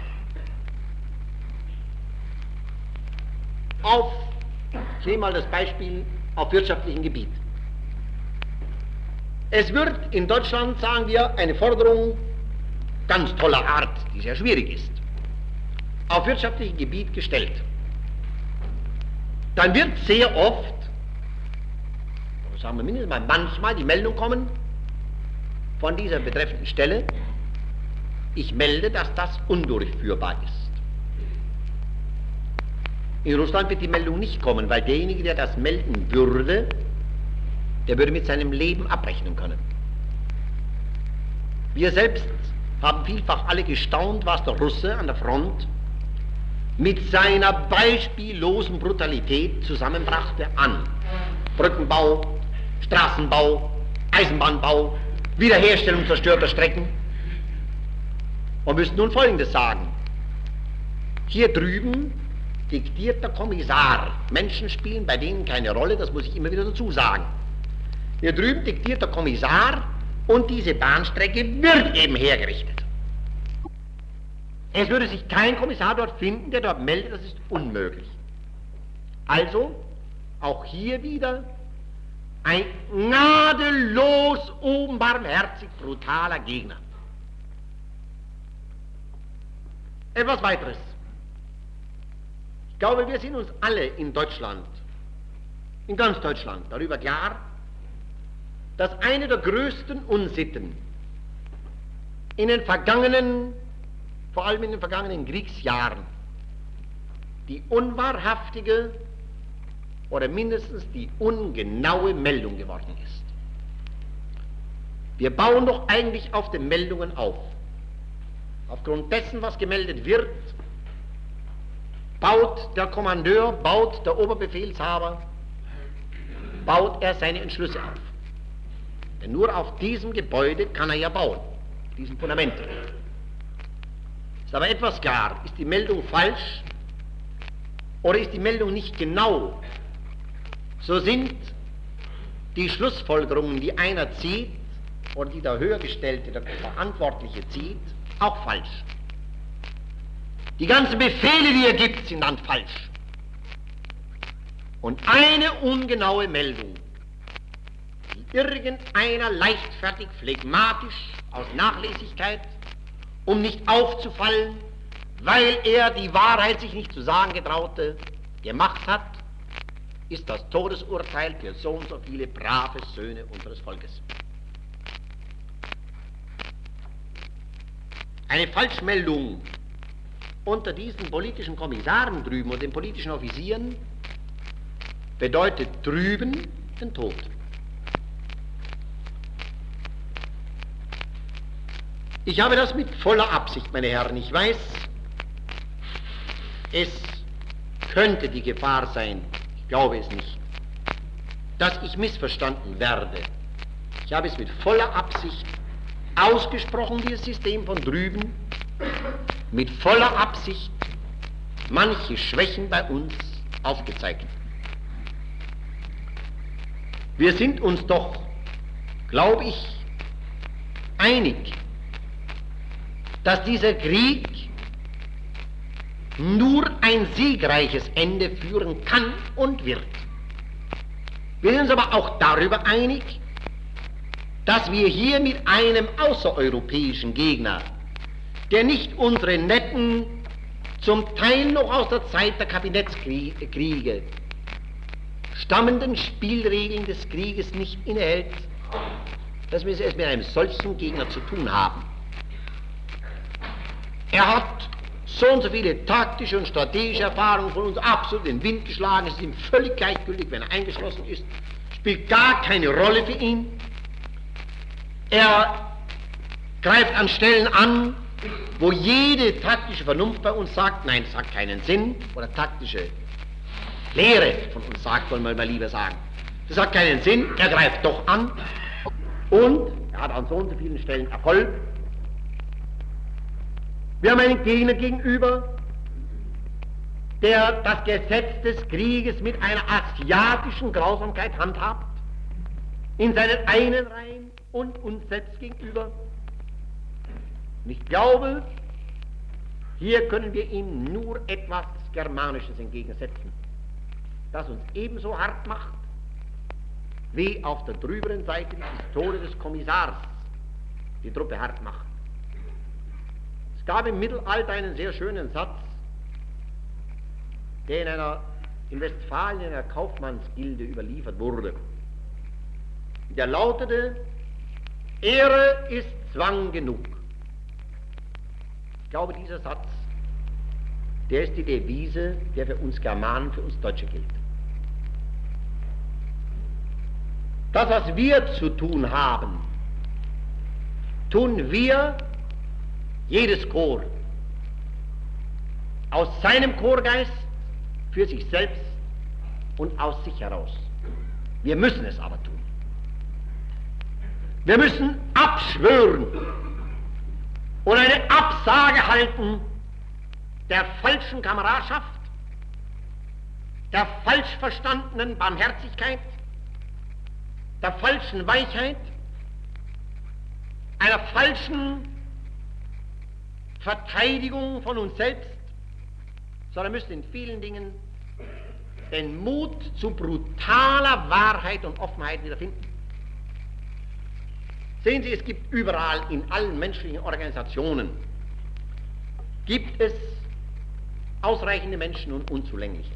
Speaker 2: Auf, ich nehme mal das Beispiel auf wirtschaftlichem Gebiet. Es wird in Deutschland, sagen wir, eine Forderung ganz toller Art, die sehr schwierig ist, auf wirtschaftlichem Gebiet gestellt. Dann wird sehr oft, oder sagen wir mindestens mal manchmal, die Meldung kommen von dieser betreffenden Stelle, ich melde, dass das undurchführbar ist. In Russland wird die Meldung nicht kommen, weil derjenige, der das melden würde, der würde mit seinem Leben abrechnen können. Wir selbst haben vielfach alle gestaunt, was der Russe an der Front mit seiner beispiellosen Brutalität zusammenbrachte an Brückenbau, Straßenbau, Eisenbahnbau, Wiederherstellung zerstörter Strecken. Und müssen nun Folgendes sagen. Hier drüben diktiert der Kommissar. Menschen spielen bei denen keine Rolle, das muss ich immer wieder dazu sagen. Hier drüben diktiert der Kommissar und diese Bahnstrecke wird eben hergerichtet. Es würde sich kein Kommissar dort finden, der dort meldet, das ist unmöglich. Also, auch hier wieder ein gnadenlos, unbarmherzig, brutaler Gegner. Etwas weiteres. Ich glaube, wir sind uns alle in Deutschland, in ganz Deutschland, darüber klar, dass eine der größten Unsitten in den vergangenen, vor allem in den vergangenen Kriegsjahren, die unwahrhaftige oder mindestens die ungenaue Meldung geworden ist. Wir bauen doch eigentlich auf den Meldungen auf. Aufgrund dessen, was gemeldet wird, baut der Kommandeur, baut der Oberbefehlshaber, baut er seine Entschlüsse auf. Denn nur auf diesem Gebäude kann er ja bauen, auf diesem Fundament. Ist aber etwas klar, ist die Meldung falsch oder ist die Meldung nicht genau, so sind die Schlussfolgerungen, die einer zieht oder die der Höhergestellte, der Verantwortliche zieht, auch falsch. Die ganzen Befehle, die er gibt, sind dann falsch. Und eine ungenaue Meldung, die irgendeiner leichtfertig, phlegmatisch, aus Nachlässigkeit, um nicht aufzufallen, weil er die Wahrheit sich nicht zu sagen getraute, gemacht hat, ist das Todesurteil für so und so viele brave Söhne unseres Volkes. Eine Falschmeldung unter diesen politischen Kommissaren drüben und den politischen Offizieren bedeutet drüben den Tod. Ich habe das mit voller Absicht, meine Herren. Ich weiß, es könnte die Gefahr sein, ich glaube es nicht, dass ich missverstanden werde. Ich habe es mit voller Absicht ausgesprochen, dieses System von drüben, mit voller Absicht manche Schwächen bei uns aufgezeigt. Wir sind uns doch, glaube ich, einig, dass dieser Krieg nur ein siegreiches Ende führen kann und wird. Wir sind uns aber auch darüber einig, dass wir hier mit einem außereuropäischen Gegner, der nicht unsere netten, zum Teil noch aus der Zeit der Kabinettskriege stammenden Spielregeln des Krieges nicht innehält, dass wir es mit einem solchen Gegner zu tun haben. Er hat so und so viele taktische und strategische Erfahrungen von uns absolut in den Wind geschlagen. Es ist ihm völlig gleichgültig, wenn er eingeschlossen ist. Spielt gar keine Rolle für ihn. Er greift an Stellen an, wo jede taktische Vernunft bei uns sagt, nein, es hat keinen Sinn, oder taktische Lehre von uns sagt, wollen wir mal lieber sagen. Das hat keinen Sinn, er greift doch an und er hat an so und so vielen Stellen Erfolg. Wir haben einen Gegner gegenüber, der das Gesetz des Krieges mit einer asiatischen Grausamkeit handhabt, in seinen eigenen Reihen und uns selbst gegenüber. Und ich glaube, hier können wir ihm nur etwas Germanisches entgegensetzen, das uns ebenso hart macht, wie auf der drüberen Seite die Pistole des Kommissars die Truppe hart macht. Es gab im Mittelalter einen sehr schönen Satz, der in einer in Westfalen in einer Kaufmannsgilde überliefert wurde. Der lautete: Ehre ist Zwang genug. Ich glaube, dieser Satz, der ist die Devise, der für uns Germanen, für uns Deutsche gilt. Das, was wir zu tun haben, tun wir, jedes Korps, aus seinem Chorgeist, für sich selbst und aus sich heraus. Wir müssen es aber tun. Wir müssen abschwören und eine Absage halten der falschen Kameradschaft, der falsch verstandenen Barmherzigkeit, der falschen Weichheit, einer falschen Verteidigung von uns selbst, sondern müssen in vielen Dingen den Mut zu brutaler Wahrheit und Offenheit wiederfinden. Sehen Sie, es gibt überall in allen menschlichen Organisationen, gibt es ausreichende Menschen und unzulängliche.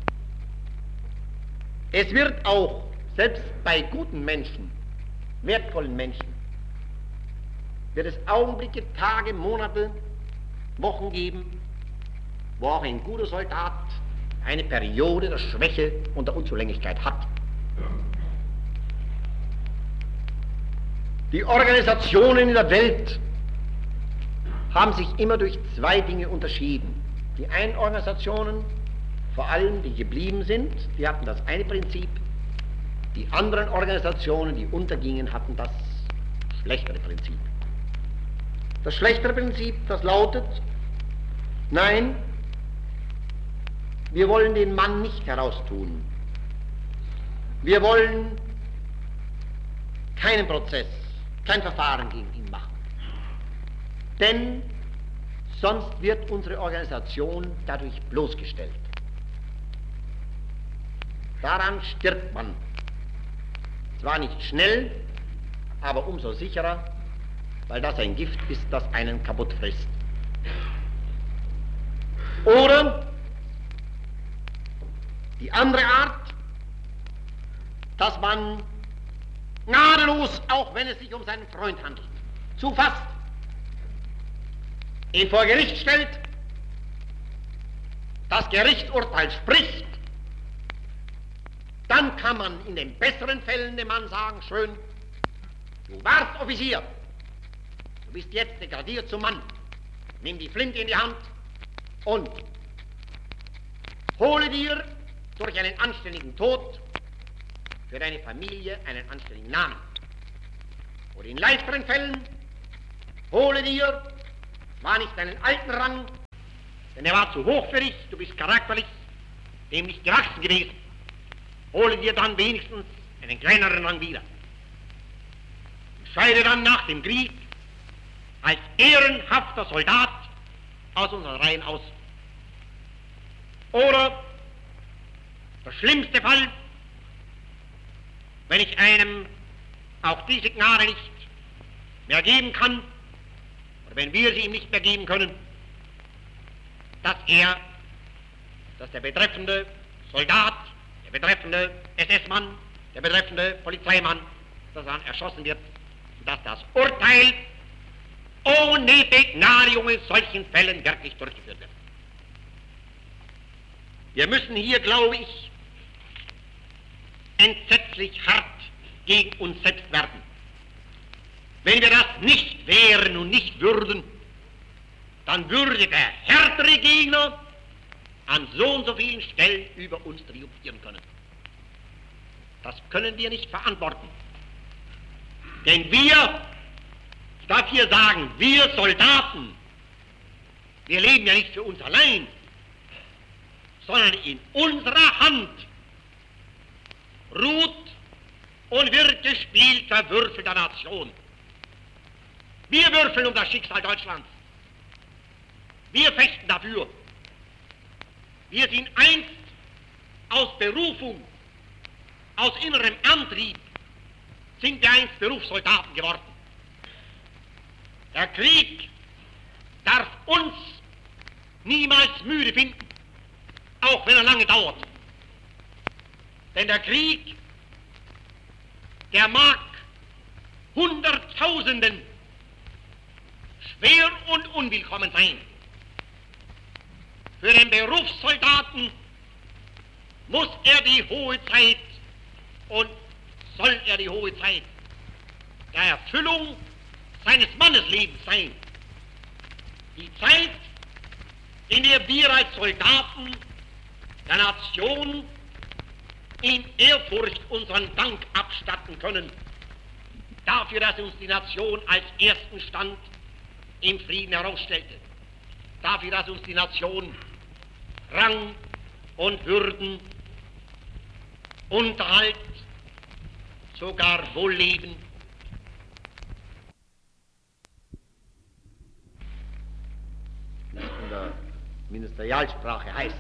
Speaker 2: Es wird auch, selbst bei guten Menschen, wertvollen Menschen, wird es Augenblicke, Tage, Monate, Wochen geben, wo auch ein guter Soldat eine Periode der Schwäche und der Unzulänglichkeit hat. Die Organisationen in der Welt haben sich immer durch zwei Dinge unterschieden. Die einen Organisationen, vor allem die geblieben sind, die hatten das eine Prinzip, die anderen Organisationen, die untergingen, hatten das schlechtere Prinzip. Das schlechtere Prinzip, das lautet: Nein, wir wollen den Mann nicht heraustun. Wir wollen keinen Prozess, kein Verfahren gegen ihn machen. Denn sonst wird unsere Organisation dadurch bloßgestellt. Daran stirbt man. Zwar nicht schnell, aber umso sicherer, weil das ein Gift ist, das einen kaputt frisst. Oder die andere Art, dass man gnadenlos, auch wenn es sich um seinen Freund handelt, zufasst, ihn vor Gericht stellt, das Gerichtsurteil spricht, dann kann man in den besseren Fällen dem Mann sagen, schön, du warst Offizier, du bist jetzt degradiert zum Mann, nimm die Flinte in die Hand und hole dir durch einen anständigen Tod für deine Familie einen anständigen Namen. Oder in leichteren Fällen, hole dir zwar nicht deinen alten Rang, denn er war zu hoch für dich, du bist charakterlich dem nicht gewachsen gewesen, hole dir dann wenigstens einen kleineren Rang wieder. Scheide dann nach dem Krieg als ehrenhafter Soldat aus unseren Reihen aus. Oder der schlimmste Fall, wenn ich einem auch diese Gnade nicht mehr geben kann, oder wenn wir sie ihm nicht mehr geben können, dass er, dass der betreffende Soldat, der betreffende S S-Mann, der betreffende Polizeimann, dass er erschossen wird, und dass das Urteil ohne Begnadigung in solchen Fällen wirklich durchgeführt wird. Wir müssen hier, glaube ich, entsetzlich hart gegen uns selbst werden. Wenn wir das nicht wären und nicht würden, dann würde der härtere Gegner an so und so vielen Stellen über uns triumphieren können. Das können wir nicht verantworten. Denn wir, ich darf hier sagen, wir Soldaten, wir leben ja nicht für uns allein, sondern in unserer Hand ruht und wird gespielt der Würfel der Nation. Wir würfeln um das Schicksal Deutschlands. Wir fechten dafür. Wir sind einst aus Berufung, aus innerem Antrieb, sind wir einst Berufssoldaten geworden. Der Krieg darf uns niemals müde finden, auch wenn er lange dauert. Denn der Krieg, der mag Hunderttausenden schwer und unwillkommen sein. Für den Berufssoldaten muss er die hohe Zeit und soll er die hohe Zeit der Erfüllung seines Manneslebens sein. Die Zeit, in der wir als Soldaten der Nation in Ehrfurcht unseren Dank abstatten können, dafür, dass uns die Nation als ersten Stand im Frieden herausstellte, dafür, dass uns die Nation Rang und Würden, Unterhalt, sogar Wohlleben wie es in der Ministerialsprache heißt.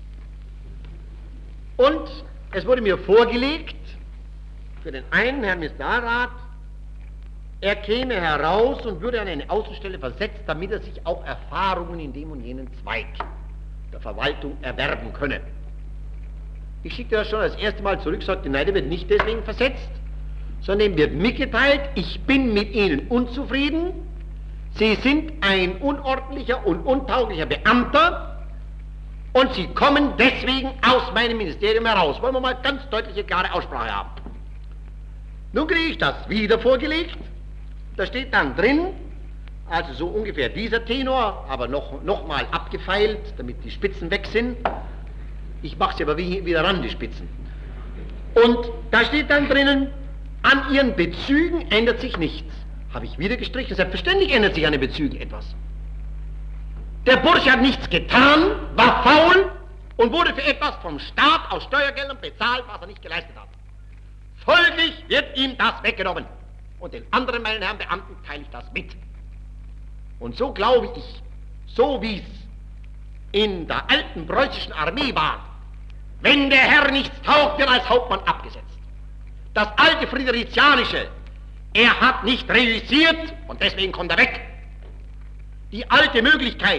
Speaker 2: Und es wurde mir vorgelegt, für den einen Herrn Ministerialrat, er käme heraus und würde an eine Außenstelle versetzt, damit er sich auch Erfahrungen in dem und jenen Zweig der Verwaltung erwerben könne. Ich schickte das schon das erste Mal zurück, sagte, nein, der wird nicht deswegen versetzt, sondern ihm wird mitgeteilt, ich bin mit Ihnen unzufrieden, Sie sind ein unordentlicher und untauglicher Beamter und Sie kommen deswegen aus meinem Ministerium heraus. Wollen wir mal ganz deutliche, klare Aussprache haben. Nun kriege ich das wieder vorgelegt, da steht dann drin, also so ungefähr dieser Tenor, aber noch, noch mal abgefeilt, damit die Spitzen weg sind. Ich mache sie aber wie, wieder ran, die Spitzen. Und da steht dann drinnen, an ihren Bezügen ändert sich nichts. Habe ich wieder gestrichen, selbstverständlich ändert sich an den Bezügen etwas. Der Bursche hat nichts getan, war faul und wurde für etwas vom Staat aus Steuergeldern bezahlt, was er nicht geleistet hat. Folglich wird ihm das weggenommen. Und den anderen, meinen Herren Beamten, teile ich das mit. Und so glaube ich, so wie es in der alten preußischen Armee war, wenn der Herr nichts taugt, wird als Hauptmann abgesetzt. Das alte Fridericianische, er hat nicht reüssiert und deswegen kommt er weg. Die alte Möglichkeit,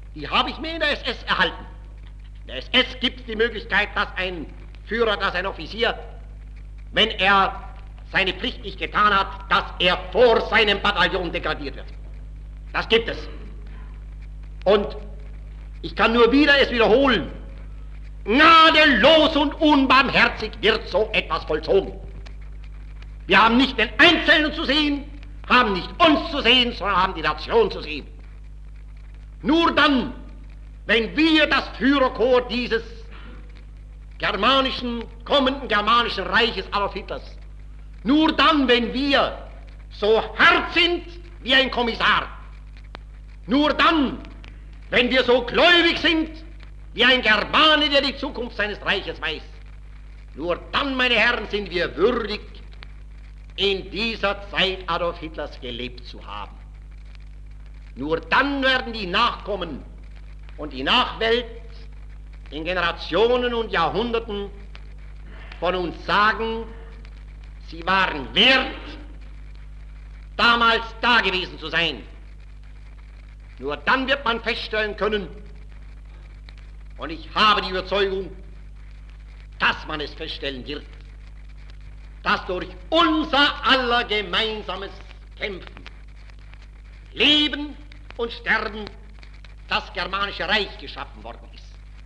Speaker 2: Die habe ich mir in der S S erhalten. In der S S gibt es die Möglichkeit, dass ein Führer, dass ein Offizier, wenn er seine Pflicht nicht getan hat, dass er vor seinem Bataillon degradiert wird. Das gibt es. Und ich kann nur wieder es wiederholen. Gnadenlos und unbarmherzig wird so etwas vollzogen. Wir haben nicht den Einzelnen zu sehen, haben nicht uns zu sehen, sondern haben die Nation zu sehen. Nur dann, wenn wir das Führerkorps dieses germanischen, kommenden germanischen Reiches Adolf Hitlers, nur dann, wenn wir so hart sind wie ein Kommissar, nur dann, wenn wir so gläubig sind wie ein Germane, der die Zukunft seines Reiches weiß, nur dann, meine Herren, sind wir würdig, in dieser Zeit Adolf Hitlers gelebt zu haben. Nur dann werden die Nachkommen und die Nachwelt in Generationen und Jahrhunderten von uns sagen, sie waren wert, damals da gewesen zu sein. Nur dann wird man feststellen können, und ich habe die Überzeugung, dass man es feststellen wird, dass durch unser aller gemeinsames Kämpfen, Leben und Sterben das germanische Reich geschaffen worden ist.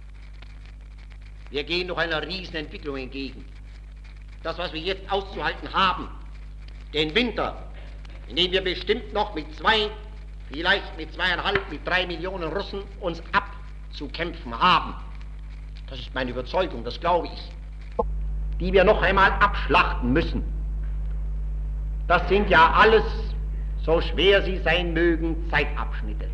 Speaker 2: Wir gehen durch einer Riesenentwicklung entgegen. Das, was wir jetzt auszuhalten haben, den Winter, in dem wir bestimmt noch mit zwei, vielleicht mit zweieinhalb, mit drei Millionen Russen uns abzukämpfen haben, das ist meine Überzeugung, das glaube ich, die wir noch einmal abschlachten müssen. Das sind ja alles, so schwer sie sein mögen, Zeitabschnitte.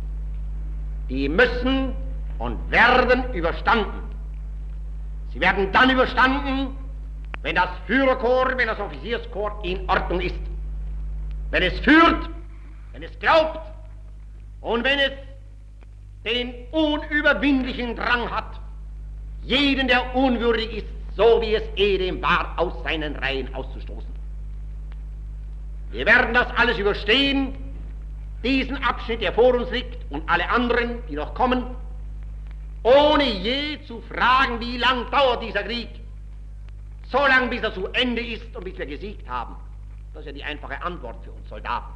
Speaker 2: Die müssen und werden überstanden. Sie werden dann überstanden, wenn das Führerkorps, wenn das Offizierskorps in Ordnung ist. Wenn es führt, wenn es glaubt und wenn es den unüberwindlichen Drang hat, jeden, der unwürdig ist, so wie es Edem war, aus seinen Reihen auszustoßen. Wir werden das alles überstehen, diesen Abschnitt, der vor uns liegt, und alle anderen, die noch kommen, ohne je zu fragen, wie lang dauert dieser Krieg, so lange, bis er zu Ende ist und bis wir gesiegt haben. Das ist ja die einfache Antwort für uns Soldaten.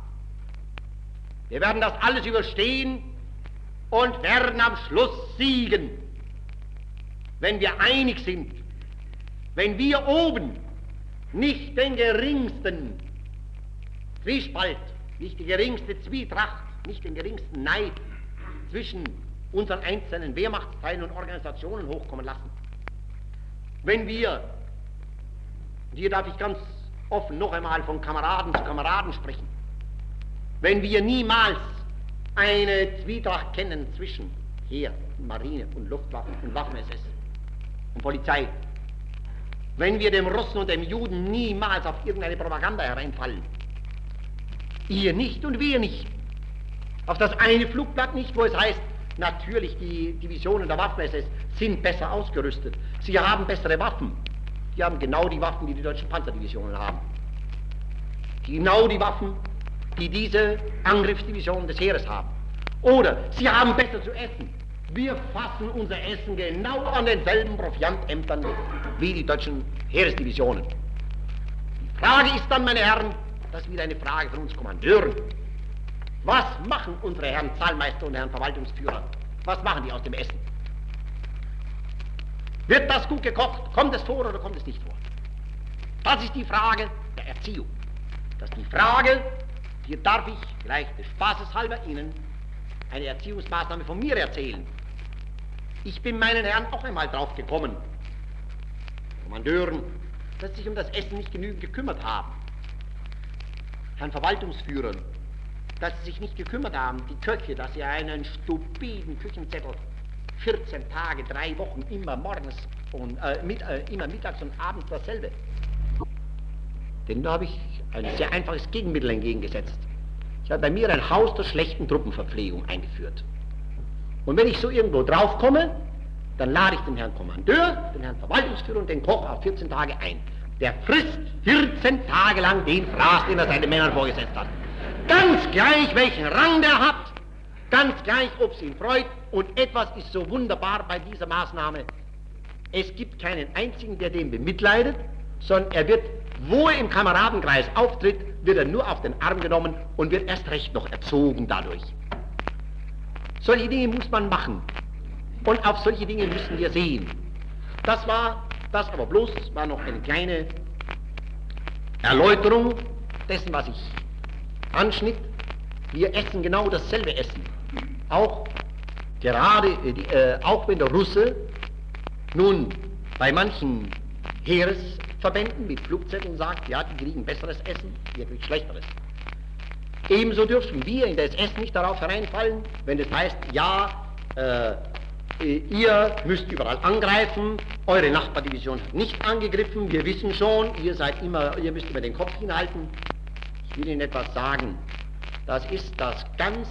Speaker 2: Wir werden das alles überstehen und werden am Schluss siegen, wenn wir einig sind, wenn wir oben nicht den geringsten Zwiespalt, nicht die geringste Zwietracht, nicht den geringsten Neid zwischen unseren einzelnen Wehrmachtsteilen und Organisationen hochkommen lassen. Wenn wir, und hier darf ich ganz offen noch einmal von Kameraden zu Kameraden sprechen, wenn wir niemals eine Zwietracht kennen zwischen Heer, Marine und Luftwaffe und Waffen-S S und Polizei, wenn wir dem Russen und dem Juden niemals auf irgendeine Propaganda hereinfallen, ihr nicht und wir nicht, auf das eine Flugblatt nicht, wo es heißt, natürlich die Divisionen der Waffen-S S sind besser ausgerüstet, sie haben bessere Waffen, die haben genau die Waffen, die die deutschen Panzerdivisionen haben, genau die Waffen, die diese Angriffsdivisionen des Heeres haben, oder sie haben besser zu essen. Wir fassen unser Essen genau an denselben Proviantämtern wie die deutschen Heeresdivisionen. Die Frage ist dann, meine Herren, das ist wieder eine Frage von uns Kommandeuren. Was machen unsere Herren Zahlmeister und Herren Verwaltungsführer? Was machen die aus dem Essen? Wird das gut gekocht? Kommt es vor oder kommt es nicht vor? Das ist die Frage der Erziehung. Das ist die Frage, hier darf ich vielleicht des Spaßes halber Ihnen eine Erziehungsmaßnahme von mir erzählen. Ich bin meinen Herren auch einmal drauf gekommen, Kommandeuren, dass sie sich um das Essen nicht genügend gekümmert haben. Herrn Verwaltungsführern, dass sie sich nicht gekümmert haben, die Köche, dass sie einen stupiden Küchenzettel vierzehn Tage, drei Wochen, immer morgens und äh, mit, äh, immer mittags und abends dasselbe. Denn da habe ich ein sehr einfaches Gegenmittel entgegengesetzt. Ich habe bei mir ein Haus der schlechten Truppenverpflegung eingeführt. Und wenn ich so irgendwo draufkomme, dann lade ich den Herrn Kommandeur, den Herrn Verwaltungsführer und den Koch auf vierzehn Tage ein. Der frisst vierzehn Tage lang den Fraß, den er seinen Männern vorgesetzt hat. Ganz gleich, welchen Rang der hat, Ganz gleich, ob es ihn freut. Und etwas ist so wunderbar bei dieser Maßnahme. Es gibt keinen einzigen, der den bemitleidet, sondern er wird, wo er im Kameradenkreis auftritt, wird er nur auf den Arm genommen und wird erst recht noch erzogen dadurch. Solche Dinge muss man machen. Und auf solche Dinge müssen wir sehen. Das war, das aber bloß, das war noch eine kleine Erläuterung dessen, was ich anschnitt. Wir essen genau dasselbe Essen. Auch gerade, äh, auch wenn der Russe nun bei manchen Heeresverbänden mit Flugzetteln sagt, ja, die kriegen besseres Essen, wir kriegen schlechteres. Ebenso dürfen wir in das Essen nicht darauf hereinfallen, wenn es heißt, ja, äh, ihr müsst überall angreifen, eure Nachbardivision hat nicht angegriffen, wir wissen schon, ihr seid immer, ihr müsst immer den Kopf hinhalten. Ich will Ihnen etwas sagen. Das ist das ganz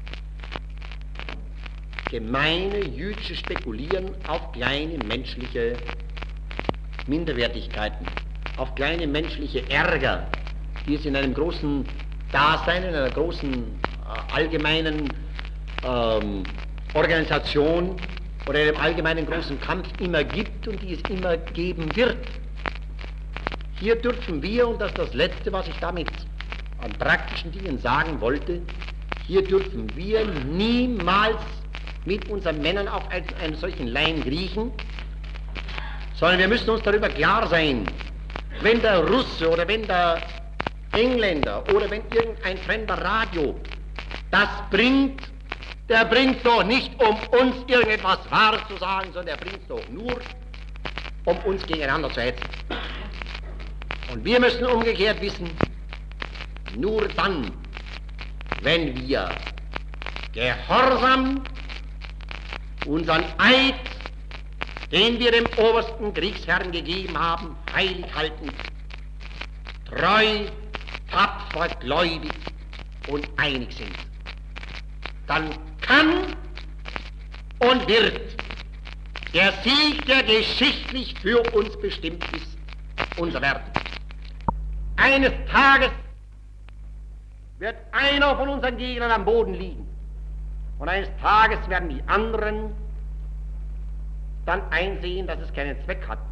Speaker 2: gemeine jüdische Spekulieren auf kleine menschliche Minderwertigkeiten, auf kleine menschliche Ärger, die es in einem großen Dasein, in einer großen äh, allgemeinen ähm, Organisation oder in einem allgemeinen großen Kampf immer gibt und die es immer geben wird. Hier dürfen wir, und das ist das Letzte, was ich damit an praktischen Dingen sagen wollte, hier dürfen wir niemals mit unseren Männern auf einen, einen solchen Leim kriechen, sondern wir müssen uns darüber klar sein, wenn der Russe oder wenn der Engländer oder wenn irgendein fremder Radio das bringt, der bringt doch nicht, um uns irgendetwas Wahres zu sagen, sondern der bringt doch nur, um uns gegeneinander zu hetzen. Und wir müssen umgekehrt wissen, nur dann, wenn wir gehorsam unseren Eid, den wir dem obersten Kriegsherrn gegeben haben, heilig halten, treu, tapfer, gläubig und einig sind, dann kann und wird der Sieg, der geschichtlich für uns bestimmt ist, unser werden. Eines Tages wird einer von unseren Gegnern am Boden liegen und eines Tages werden die anderen dann einsehen, dass es keinen Zweck hat.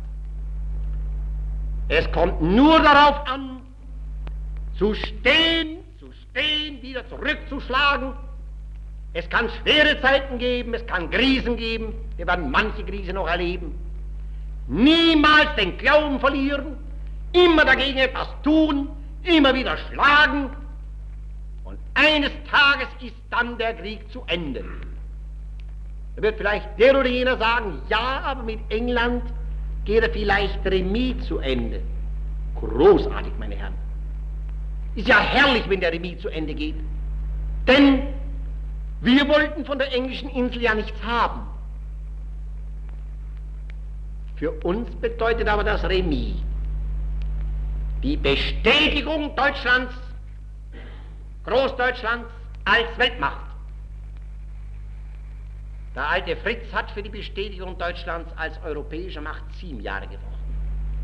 Speaker 2: Es kommt nur darauf an, zu stehen, zu stehen, wieder zurückzuschlagen. Es kann schwere Zeiten geben, es kann Krisen geben, wir werden manche Krise noch erleben. Niemals den Glauben verlieren, immer dagegen etwas tun, immer wieder schlagen. Und eines Tages ist dann der Krieg zu Ende. Da wird vielleicht der oder jener sagen, ja, aber mit England geht er vielleicht Remis zu Ende. Großartig, meine Herren. Ist ja herrlich, wenn der Remis zu Ende geht. Denn wir wollten von der englischen Insel ja nichts haben. Für uns bedeutet aber das Remis die Bestätigung Deutschlands, Großdeutschlands als Weltmacht. Der alte Fritz hat für die Bestätigung Deutschlands als europäische Macht sieben Jahre gefochten.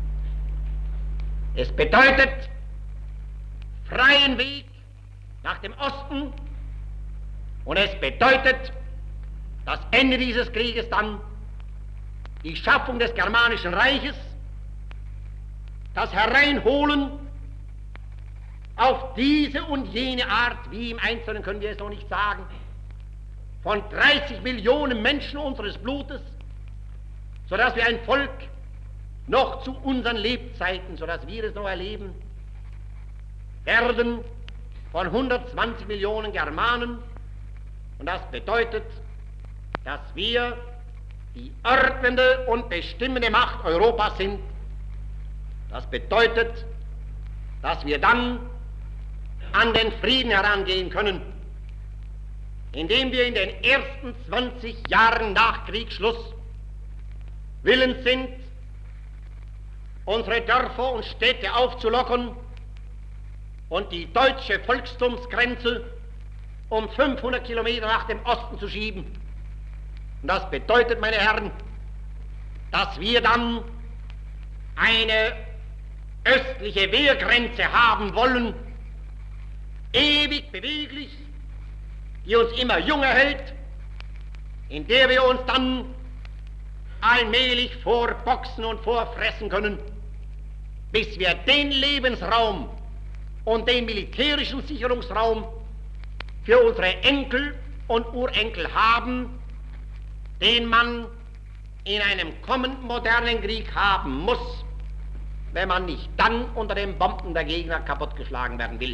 Speaker 2: Es bedeutet freien Weg nach dem Osten und es bedeutet das Ende dieses Krieges dann die Schaffung des Germanischen Reiches, das Hereinholen auf diese und jene Art, wie im Einzelnen können wir es noch nicht sagen, von dreißig Millionen Menschen unseres Blutes, sodass wir ein Volk noch zu unseren Lebzeiten, sodass wir es noch erleben, werden von hundertzwanzig Millionen Germanen. Und das bedeutet, dass wir die ordnende und bestimmende Macht Europas sind. Das bedeutet, dass wir dann an den Frieden herangehen können, indem wir in den ersten zwanzig Jahren nach Kriegsschluss willens sind, unsere Dörfer und Städte aufzulockern und die deutsche Volkstumsgrenze um fünfhundert Kilometer nach dem Osten zu schieben. Und das bedeutet, meine Herren, dass wir dann eine östliche Wehrgrenze haben wollen, ewig beweglich, die uns immer jünger hält, in der wir uns dann allmählich vorboxen und vorfressen können, bis wir den Lebensraum und den militärischen Sicherungsraum für unsere Enkel und Urenkel haben, den man in einem kommenden modernen Krieg haben muss, wenn man nicht dann unter den Bomben der Gegner kaputtgeschlagen werden will.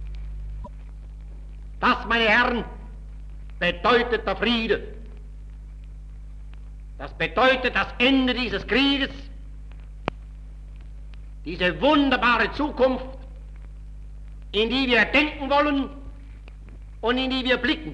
Speaker 2: Das, meine Herren, bedeutet der Friede. Das bedeutet das Ende dieses Krieges, diese wunderbare Zukunft, in die wir denken wollen und in die wir blicken.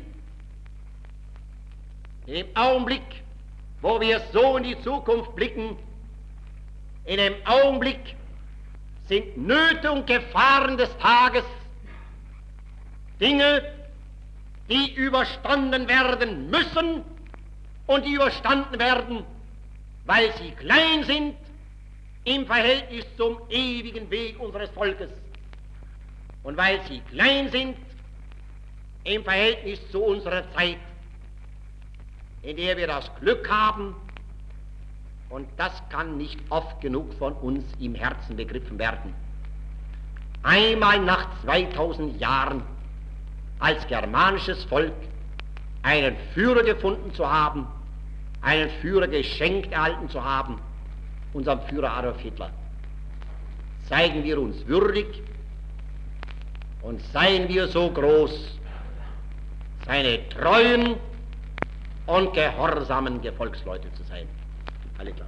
Speaker 2: Im Augenblick, wo wir so in die Zukunft blicken, in dem Augenblick sind Nöte und Gefahren des Tages Dinge, die überstanden werden müssen und die überstanden werden, weil sie klein sind im Verhältnis zum ewigen Weg unseres Volkes und weil sie klein sind im Verhältnis zu unserer Zeit, in der wir das Glück haben, und das kann nicht oft genug von uns im Herzen begriffen werden, einmal nach zweitausend Jahren als germanisches Volk einen Führer gefunden zu haben, einen Führer geschenkt erhalten zu haben, unserem Führer Adolf Hitler. Zeigen wir uns würdig und seien wir so groß, seine treuen und gehorsamen Gefolgsleute zu sein. Alle klar.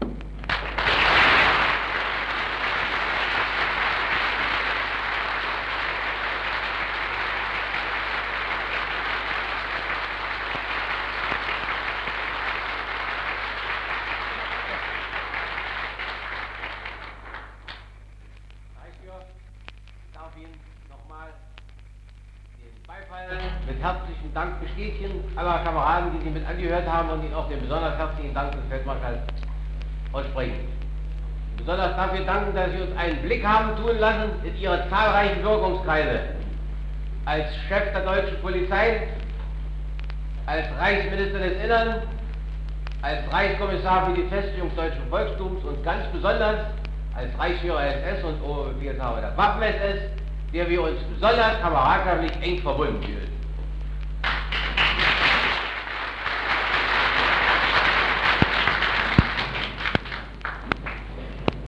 Speaker 1: Mit herzlichen Dank bestätigen aller Kameraden, die Sie mit angehört haben, und Ihnen auch den besonders herzlichen Dank des Feldmarschalls aussprechen. Besonders dafür danken, dass Sie uns einen Blick haben tun lassen in Ihre zahlreichen Wirkungskreise. Als Chef der deutschen Polizei, als Reichsminister des Innern, als Reichskommissar für die Festigung des deutschen Volkstums und ganz besonders als Reichsführer S S und Oberbefehlshaber der Waffen-S S, der wir uns besonders kameradschaftlich eng verbunden fühlen.